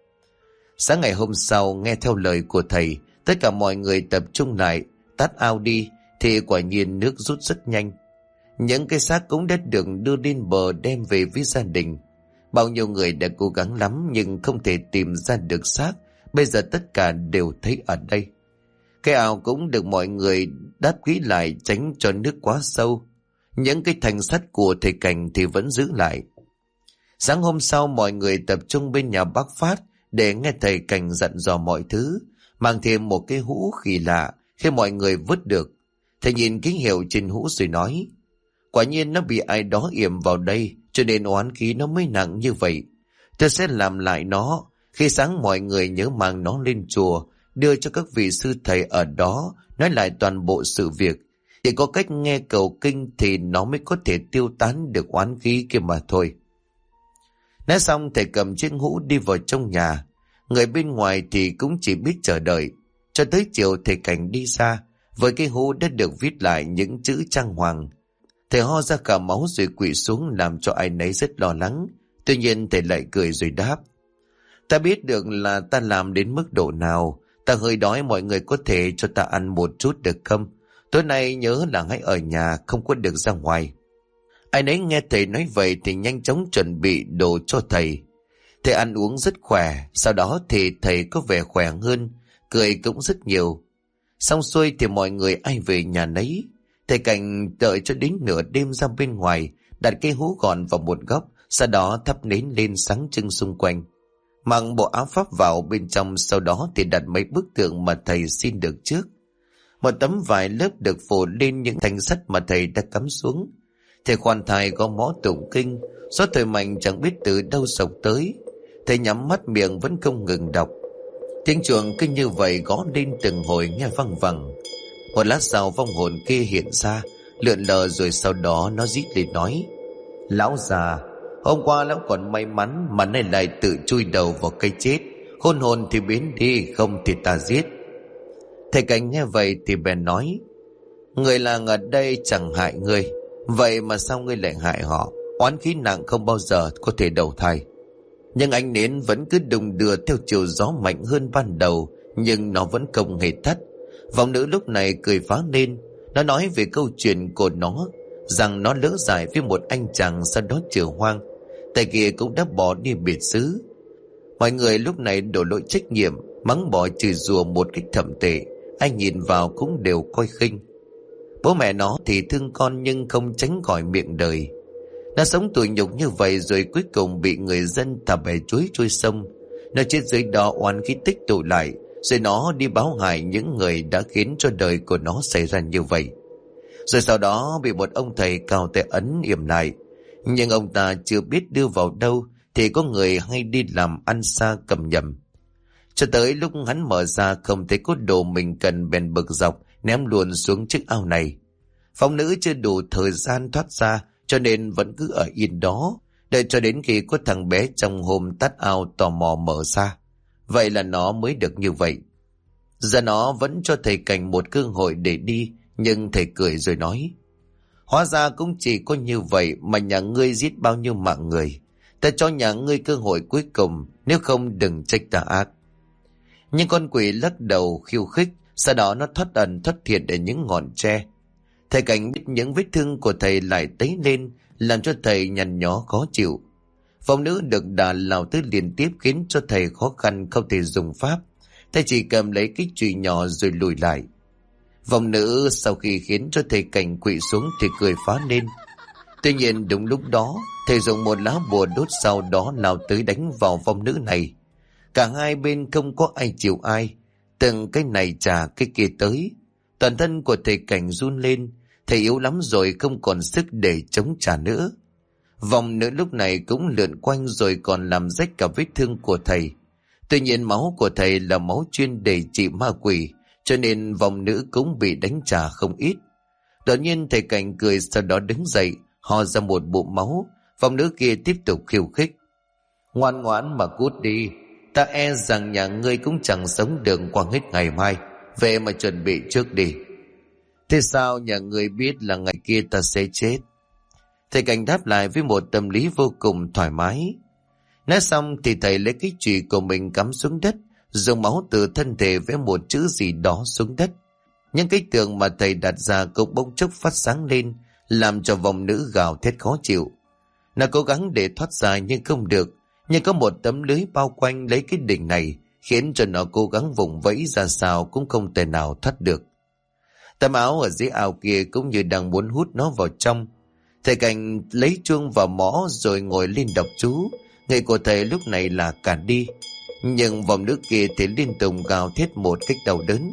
Sáng ngày hôm sau, nghe theo lời của thầy, tất cả mọi người tập trung lại, tắt ao đi, thì quả nhiên nước rút rất nhanh. Những cái xác cũng đã được đưa lên bờ đem về với gia đình. Bao nhiêu người đã cố gắng lắm nhưng không thể tìm ra được xác, bây giờ tất cả đều thấy ở đây. Cái ao cũng được mọi người đáp kỹ lại tránh cho nước quá sâu. Những cái thanh sắt của thầy Cảnh thì vẫn giữ lại. Sáng hôm sau mọi người tập trung bên nhà bác Phát để nghe thầy Cảnh dặn dò mọi thứ, mang thêm một cái hũ kỳ lạ khi mọi người vứt được. Thầy nhìn ký hiệu trên hũ rồi nói, quả nhiên nó bị ai đó yểm vào đây cho nên oán khí nó mới nặng như vậy. Tôi sẽ làm lại nó, khi sáng mọi người nhớ mang nó lên chùa, đưa cho các vị sư thầy ở đó, nói lại toàn bộ sự việc. Chỉ có cách nghe cầu kinh thì nó mới có thể tiêu tán được oán khí kia mà thôi. Nói xong thầy cầm chiếc hũ đi vào trong nhà. Người bên ngoài thì cũng chỉ biết chờ đợi. Cho tới chiều thầy Cảnh đi ra, với cái hũ đã được viết lại những chữ trang hoàng. Thầy ho ra cả máu rồi quỵ xuống làm cho ai nấy rất lo lắng. Tuy nhiên thầy lại cười rồi đáp, ta biết được là ta làm đến mức độ nào. Ta hơi đói, mọi người có thể cho ta ăn một chút được không? Tối nay nhớ là hãy ở nhà, không có được ra ngoài. Ai nấy nghe thầy nói vậy thì nhanh chóng chuẩn bị đồ cho thầy. Thầy ăn uống rất khỏe, sau đó thì thầy có vẻ khỏe hơn, cười cũng rất nhiều. Xong xuôi thì mọi người ai về nhà nấy. Thầy Cảnh đợi cho đến nửa đêm ra bên ngoài, đặt cái hũ gọn vào một góc, sau đó thắp nến lên sáng trưng xung quanh. Mặc bộ áo pháp vào bên trong, sau đó thì đặt mấy bức tượng mà thầy xin được trước. Một tấm vải lớp được phủ lên những thanh sắt mà thầy đã cắm xuống. Thầy khoan thai có mõ tụng kinh, gió thổi mạnh chẳng biết từ đâu sộc tới. Thầy nhắm mắt miệng vẫn không ngừng đọc. Tiếng chuông cứ như vậy gõ lên từng hồi nghe văng vẳng. Một lát sau vong hồn kia hiện ra, lượn lờ rồi sau đó nó rít lên nói, lão già, hôm qua lão còn may mắn mà nay lại tự chui đầu vào cây chết. Khôn hồn thì biến đi, không thì ta giết. Thầy Cảnh nghe vậy thì bèn nói, người làng ở đây chẳng hại ngươi, vậy mà sao ngươi lại hại họ? Oán khí nặng không bao giờ có thể đầu thai. Nhưng ánh nến vẫn cứ đùng đưa theo chiều gió mạnh hơn ban đầu, nhưng nó vẫn không hề tắt. Vòng nữ lúc này cười phá lên. Nó nói về câu chuyện của nó, rằng nó lỡ giải với một anh chàng sau đó chữa hoang. Tay kia cũng đã bỏ đi biệt xứ. Mọi người lúc này đổ lỗi trách nhiệm, mắng bỏ chửi rủa một cách thậm tệ. Ai nhìn vào cũng đều coi khinh. Bố mẹ nó thì thương con nhưng không tránh khỏi miệng đời. Nó sống tủi nhục như vậy rồi cuối cùng bị người dân thả bè chuối trôi sông. Nó chết dưới đó oán khí tích tụ lại, rồi nó đi báo hại những người đã khiến cho đời của nó xảy ra như vậy. Rồi sau đó bị một ông thầy cao tay ấn yểm lại. Nhưng ông ta chưa biết đưa vào đâu thì có người hay đi làm ăn xa cầm nhầm. Cho tới lúc hắn mở ra không thấy có đồ mình cần bèn bực dọc ném luôn xuống chiếc ao này. Phong nữ chưa đủ thời gian thoát ra cho nên vẫn cứ ở yên đó, đợi cho đến khi có thằng bé trong hôm tắt ao tò mò mở ra. Vậy là nó mới được như vậy. Giờ nó vẫn cho thầy Cảnh một cơ hội để đi, nhưng thầy cười rồi nói, hóa ra cũng chỉ có như vậy mà nhà ngươi giết bao nhiêu mạng người. Ta cho nhà ngươi cơ hội cuối cùng, nếu không đừng trách ta ác. Nhưng con quỷ lắc đầu khiêu khích, sau đó nó thoát ẩn thoát thiệt ở những ngọn tre. Thầy Cảnh biết những vết thương của thầy lại tấy lên, làm cho thầy nhăn nhó khó chịu. Phong nữ được đà lao tới liên tiếp khiến cho thầy khó khăn không thể dùng pháp. Thầy chỉ cầm lấy cái chùy nhỏ rồi lùi lại. Vong nữ sau khi khiến cho thầy Cảnh quỵ xuống thì cười phá lên. Tuy nhiên đúng lúc đó, thầy dùng một lá bùa đốt sau đó lao tới đánh vào vong nữ này. Cả hai bên không có ai chịu ai, từng cái này trả cái kia tới. Toàn thân của thầy Cảnh run lên, thầy yếu lắm rồi, không còn sức để chống trả nữa. Vòng nữ lúc này cũng lượn quanh rồi còn làm rách cả vết thương của thầy. Tuy nhiên máu của thầy là máu chuyên để trị ma quỷ, cho nên vòng nữ cũng bị đánh trả không ít. Đột nhiên thầy Cảnh cười, sau đó đứng dậy, ho ra một bụng máu. Vòng nữ kia tiếp tục khiêu khích. Ngoan ngoãn mà cút đi, ta e rằng nhà ngươi cũng chẳng sống được qua hết ngày mai, về mà chuẩn bị trước đi. Thế sao nhà ngươi biết là ngày kia ta sẽ chết? Thầy Cảnh đáp lại với một tâm lý vô cùng thoải mái. Nói xong thì thầy lấy cái chùy của mình cắm xuống đất, dùng máu từ thân thể vẽ một chữ gì đó xuống đất. Những cái tường mà thầy đặt ra cũng bỗng chốc phát sáng lên, làm cho vòng nữ gào thét khó chịu. Nó cố gắng để thoát ra nhưng không được, nhưng có một tấm lưới bao quanh lấy cái đỉnh này, khiến cho nó cố gắng vùng vẫy ra sao cũng không thể nào thoát được. Tấm áo ở dưới ao kia cũng như đang muốn hút nó vào trong. Thầy Cảnh lấy chuông vào mõ rồi ngồi lên đọc chú. Người của thầy lúc này là cả đi, nhưng vòng nước kia thì liên tục gào thét một cách đau đớn.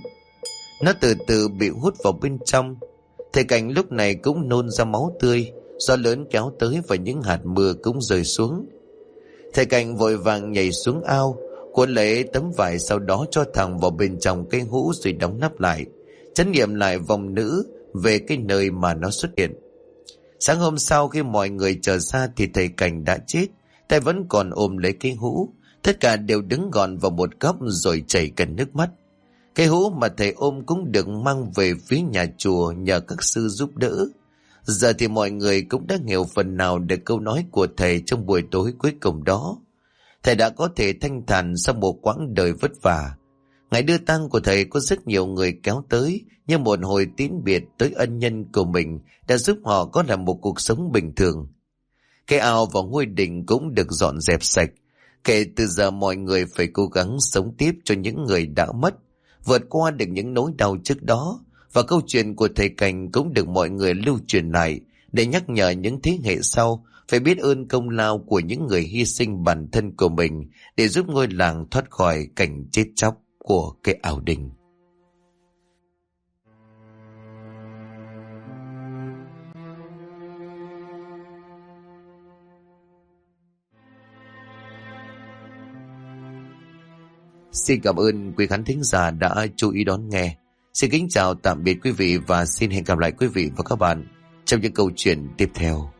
Nó từ từ bị hút vào bên trong. Thầy Cảnh lúc này cũng nôn ra máu tươi, gió lớn kéo tới và những hạt mưa cũng rơi xuống. Thầy Cảnh vội vàng nhảy xuống ao, cuốn lấy tấm vải, sau đó cho thẳng vào bên trong cái hũ rồi đóng nắp lại, trấn nghiệm lại vòng nữ về cái nơi mà nó xuất hiện. Sáng hôm sau khi mọi người trở ra thì thầy Cảnh đã chết, tay vẫn còn ôm lấy cái hũ. Tất cả đều đứng gọn vào một góc rồi chảy cả nước mắt. Cái hũ mà thầy ôm cũng được mang về phía nhà chùa nhờ các sư giúp đỡ. Giờ thì mọi người cũng đã hiểu phần nào được câu nói của thầy trong buổi tối cuối cùng đó. Thầy đã có thể thanh thản sau một quãng đời vất vả. Ngày đưa tang của thầy có rất nhiều người kéo tới như một hồi tín biệt tới ân nhân của mình đã giúp họ có lại một cuộc sống bình thường. Cái ao và ngôi đình cũng được dọn dẹp sạch. Kể từ giờ mọi người phải cố gắng sống tiếp cho những người đã mất, vượt qua được những nỗi đau trước đó. Và câu chuyện của thầy Cảnh cũng được mọi người lưu truyền lại để nhắc nhở những thế hệ sau phải biết ơn công lao của những người hy sinh bản thân của mình để giúp ngôi làng thoát khỏi cảnh chết chóc của cái ao đình. Xin cảm ơn quý khán thính giả đã chú ý đón nghe. Xin kính chào tạm biệt quý vị và xin hẹn gặp lại quý vị và các bạn trong những câu chuyện tiếp theo.